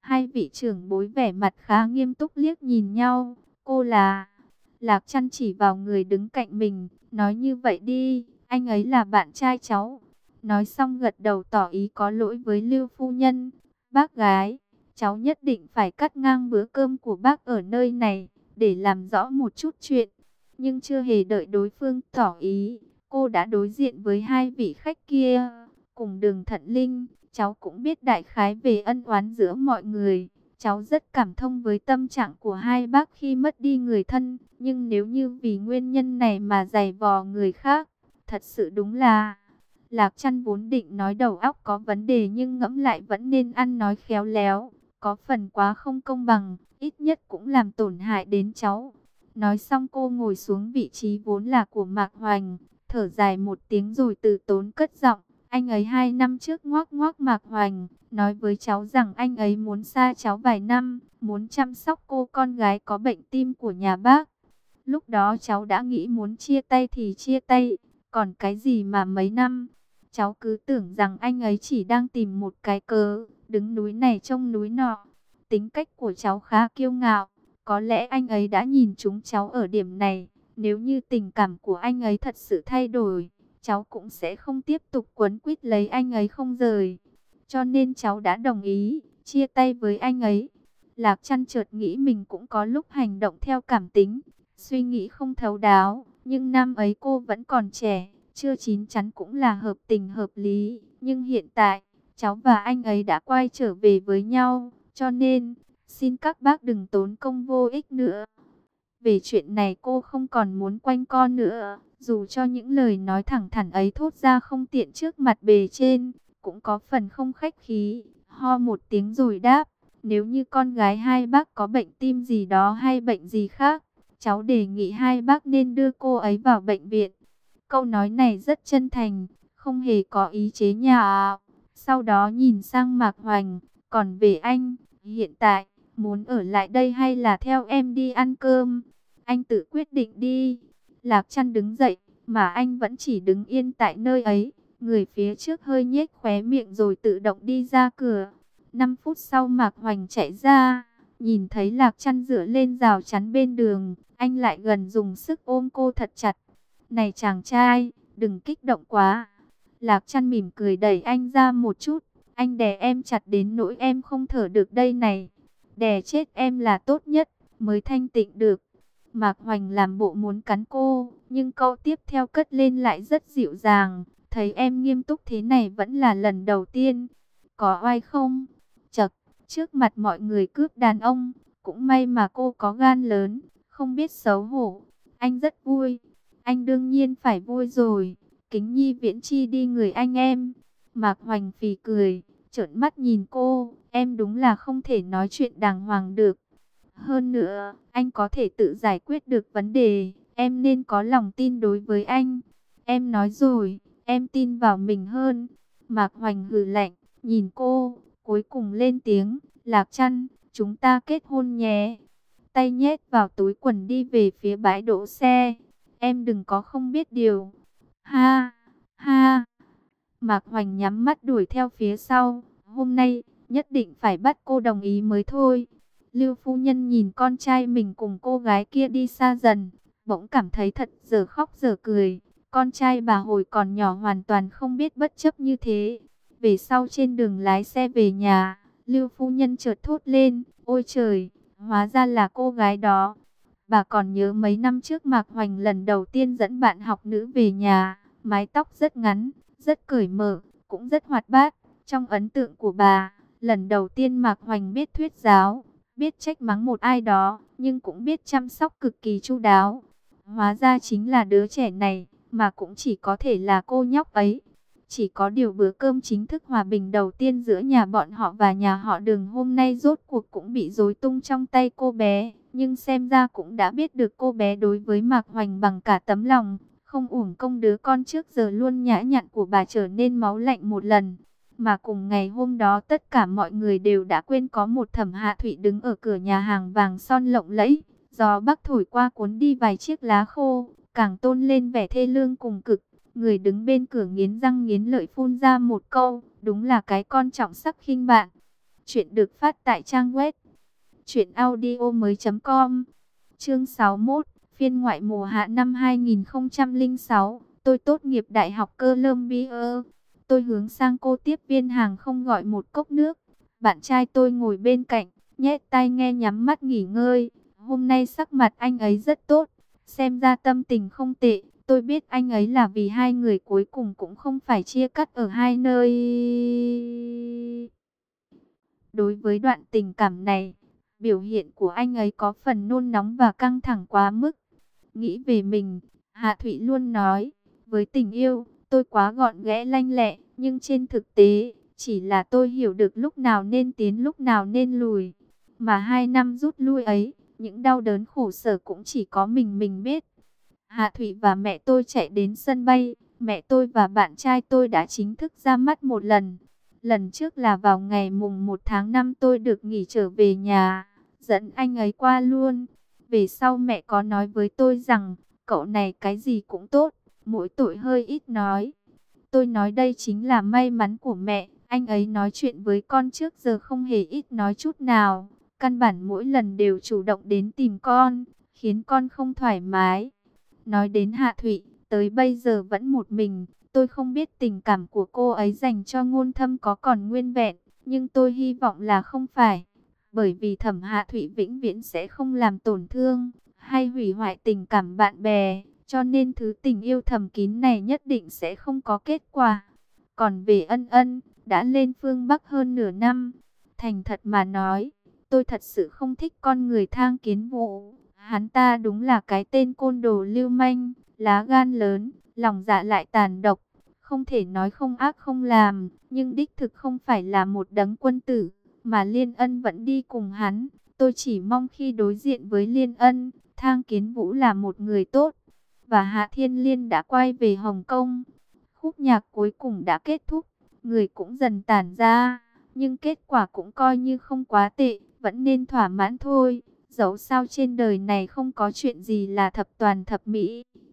Speaker 1: Hai vị trưởng bối vẻ mặt khá nghiêm túc liếc nhìn nhau. Cô là... Lạc Trăn chỉ vào người đứng cạnh mình, nói như vậy đi, anh ấy là bạn trai cháu. Nói xong gật đầu tỏ ý có lỗi với Lưu phu nhân. Bác gái, cháu nhất định phải cắt ngang bữa cơm của bác ở nơi này, để làm rõ một chút chuyện. Nhưng chưa hề đợi đối phương tỏ ý, cô đã đối diện với hai vị khách kia. Cùng Đường Thận Linh, cháu cũng biết đại khái về ân oán giữa mọi người. Cháu rất cảm thông với tâm trạng của hai bác khi mất đi người thân. Nhưng nếu như vì nguyên nhân này mà giày vò người khác, thật sự đúng là... Lạc Trăn vốn định nói đầu óc có vấn đề, nhưng ngẫm lại vẫn nên ăn nói khéo léo. Có phần quá không công bằng, ít nhất cũng làm tổn hại đến cháu. Nói xong cô ngồi xuống vị trí vốn là của Mạc Hoành, thở dài một tiếng rồi từ tốn cất giọng. Anh ấy hai năm trước ngoác ngoác Mạc Hoành, nói với cháu rằng anh ấy muốn xa cháu vài năm, muốn chăm sóc cô con gái có bệnh tim của nhà bác. Lúc đó cháu đã nghĩ muốn chia tay thì chia tay, còn cái gì mà mấy năm. Cháu cứ tưởng rằng anh ấy chỉ đang tìm một cái cớ, đứng núi này trông núi nọ. Tính cách của cháu khá kiêu ngạo, có lẽ anh ấy đã nhìn trúng cháu ở điểm này. Nếu như tình cảm của anh ấy thật sự thay đổi, cháu cũng sẽ không tiếp tục quấn quýt lấy anh ấy không rời. Cho nên cháu đã đồng ý, chia tay với anh ấy. Lạc Trăn chợt nghĩ mình cũng có lúc hành động theo cảm tính, suy nghĩ không thấu đáo. Nhưng năm ấy cô vẫn còn trẻ, chưa chín chắn cũng là hợp tình hợp lý. Nhưng hiện tại, cháu và anh ấy đã quay trở về với nhau. Cho nên, xin các bác đừng tốn công vô ích nữa. Về chuyện này cô không còn muốn quanh co nữa. Dù cho những lời nói thẳng thắn ấy thốt ra không tiện trước mặt bề trên, cũng có phần không khách khí. Ho một tiếng rồi đáp, nếu như con gái hai bác có bệnh tim gì đó hay bệnh gì khác, cháu đề nghị hai bác nên đưa cô ấy vào bệnh viện. Câu nói này rất chân thành, không hề có ý chế nhạo. Sau đó nhìn sang Mạc Hoành, còn về anh, hiện tại, muốn ở lại đây hay là theo em đi ăn cơm? Anh tự quyết định đi. Lạc Trăn đứng dậy, mà anh vẫn chỉ đứng yên tại nơi ấy. Người phía trước hơi nhếch khóe miệng rồi tự động đi ra cửa. Năm phút sau Mạc Hoành chạy ra, nhìn thấy Lạc Trăn dựa lên rào chắn bên đường, anh lại gần dùng sức ôm cô thật chặt. Này chàng trai, đừng kích động quá. Lạc Trăn mỉm cười đẩy anh ra một chút. Anh đè em chặt đến nỗi em không thở được đây này. Đè chết em là tốt nhất, mới thanh tịnh được. Mạc Hoành làm bộ muốn cắn cô, nhưng câu tiếp theo cất lên lại rất dịu dàng. Thấy em nghiêm túc thế này vẫn là lần đầu tiên. Có oai không? Chật, trước mặt mọi người cướp đàn ông. Cũng may mà cô có gan lớn, không biết xấu hổ. Anh rất vui. Anh đương nhiên phải vui rồi. Kính nhi viễn chi đi người anh em. Mạc Hoành phì cười, trợn mắt nhìn cô. Em đúng là không thể nói chuyện đàng hoàng được. Hơn nữa, anh có thể tự giải quyết được vấn đề. Em nên có lòng tin đối với anh. Em nói rồi, em tin vào mình hơn. Mạc Hoành hừ lạnh, nhìn cô, cuối cùng lên tiếng. Lạc Trăn, chúng ta kết hôn nhé. Tay nhét vào túi quần đi về phía bãi đỗ xe. Em đừng có không biết điều. Ha, ha. Mạc Hoành nhắm mắt đuổi theo phía sau. Hôm nay, nhất định phải bắt cô đồng ý mới thôi. Lưu phu nhân nhìn con trai mình cùng cô gái kia đi xa dần, bỗng cảm thấy thật giờ khóc giờ cười. Con trai bà hồi còn nhỏ hoàn toàn không biết bất chấp như thế. Về sau trên đường lái xe về nhà, Lưu phu nhân chợt thốt lên, ôi trời, hóa ra là cô gái đó. Bà còn nhớ mấy năm trước Mạc Hoành lần đầu tiên dẫn bạn học nữ về nhà, mái tóc rất ngắn, rất cởi mở, cũng rất hoạt bát. Trong ấn tượng của bà, lần đầu tiên Mạc Hoành biết thuyết giáo, biết trách mắng một ai đó, nhưng cũng biết chăm sóc cực kỳ chu đáo. Hóa ra chính là đứa trẻ này, mà cũng chỉ có thể là cô nhóc ấy. Chỉ có điều bữa cơm chính thức hòa bình đầu tiên giữa nhà bọn họ và nhà họ Đường hôm nay rốt cuộc cũng bị rối tung trong tay cô bé. Nhưng xem ra cũng đã biết được cô bé đối với Mạc Hoành bằng cả tấm lòng. Không uổng công đứa con trước giờ luôn nhã nhặn của bà trở nên máu lạnh một lần. Mà cùng ngày hôm đó tất cả mọi người đều đã quên có một Thẩm Hạ Thụy đứng ở cửa nhà hàng vàng son lộng lẫy. Gió bắc thổi qua cuốn đi vài chiếc lá khô, càng tôn lên vẻ thê lương cùng cực. Người đứng bên cửa nghiến răng nghiến lợi phun ra một câu, đúng là cái con trọng sắc khinh bạn. Chuyện được phát tại trang web truyện audio mới chấm com. Chương sáu mươi mốt, phiên ngoại mùa hạ năm hai nghìn không trăm lẻ sáu. Tôi tốt nghiệp Đại học Columbia. Tôi hướng sang cô tiếp viên hàng không gọi một cốc nước. Bạn trai tôi ngồi bên cạnh, nhét tai nghe nhắm mắt nghỉ ngơi. Hôm nay sắc mặt anh ấy rất tốt, xem ra tâm tình không tệ. Tôi biết anh ấy là vì hai người cuối cùng cũng không phải chia cắt ở hai nơi. Đối với đoạn tình cảm này, biểu hiện của anh ấy có phần nôn nóng và căng thẳng quá mức. Nghĩ về mình, Hạ Thụy luôn nói, với tình yêu, tôi quá gọn ghẽ lanh lẹ, nhưng trên thực tế, chỉ là tôi hiểu được lúc nào nên tiến lúc nào nên lùi. Mà hai năm rút lui ấy, những đau đớn khổ sở cũng chỉ có mình mình biết. Hạ Thụy và mẹ tôi chạy đến sân bay, mẹ tôi và bạn trai tôi đã chính thức ra mắt một lần. Lần trước là vào ngày mùng một tháng năm tôi được nghỉ trở về nhà, dẫn anh ấy qua luôn. Về sau mẹ có nói với tôi rằng, cậu này cái gì cũng tốt, mỗi tội hơi ít nói. Tôi nói đây chính là may mắn của mẹ, anh ấy nói chuyện với con trước giờ không hề ít nói chút nào. Căn bản mỗi lần đều chủ động đến tìm con, khiến con không thoải mái. Nói đến Hạ Thụy, tới bây giờ vẫn một mình. Tôi không biết tình cảm của cô ấy dành cho Ngôn Thâm có còn nguyên vẹn, nhưng tôi hy vọng là không phải. Bởi vì Thẩm Hạ Thụy vĩnh viễn sẽ không làm tổn thương hay hủy hoại tình cảm bạn bè, cho nên thứ tình yêu thầm kín này nhất định sẽ không có kết quả. Còn về Ân Ân, đã lên phương Bắc hơn nửa năm. Thành thật mà nói, tôi thật sự không thích con người Thang Kiến Vũ. Hắn ta đúng là cái tên côn đồ lưu manh, lá gan lớn, lòng dạ lại tàn độc. Không thể nói không ác không làm, nhưng đích thực không phải là một đấng quân tử, mà Liên Ân vẫn đi cùng hắn. Tôi chỉ mong khi đối diện với Liên Ân, Thang Kiến Vũ là một người tốt. Và Hạ Thiên Liên đã quay về Hồng Kông. Khúc nhạc cuối cùng đã kết thúc, người cũng dần tản ra, nhưng kết quả cũng coi như không quá tệ, vẫn nên thỏa mãn thôi. Dẫu sao trên đời này không có chuyện gì là thập toàn thập mỹ.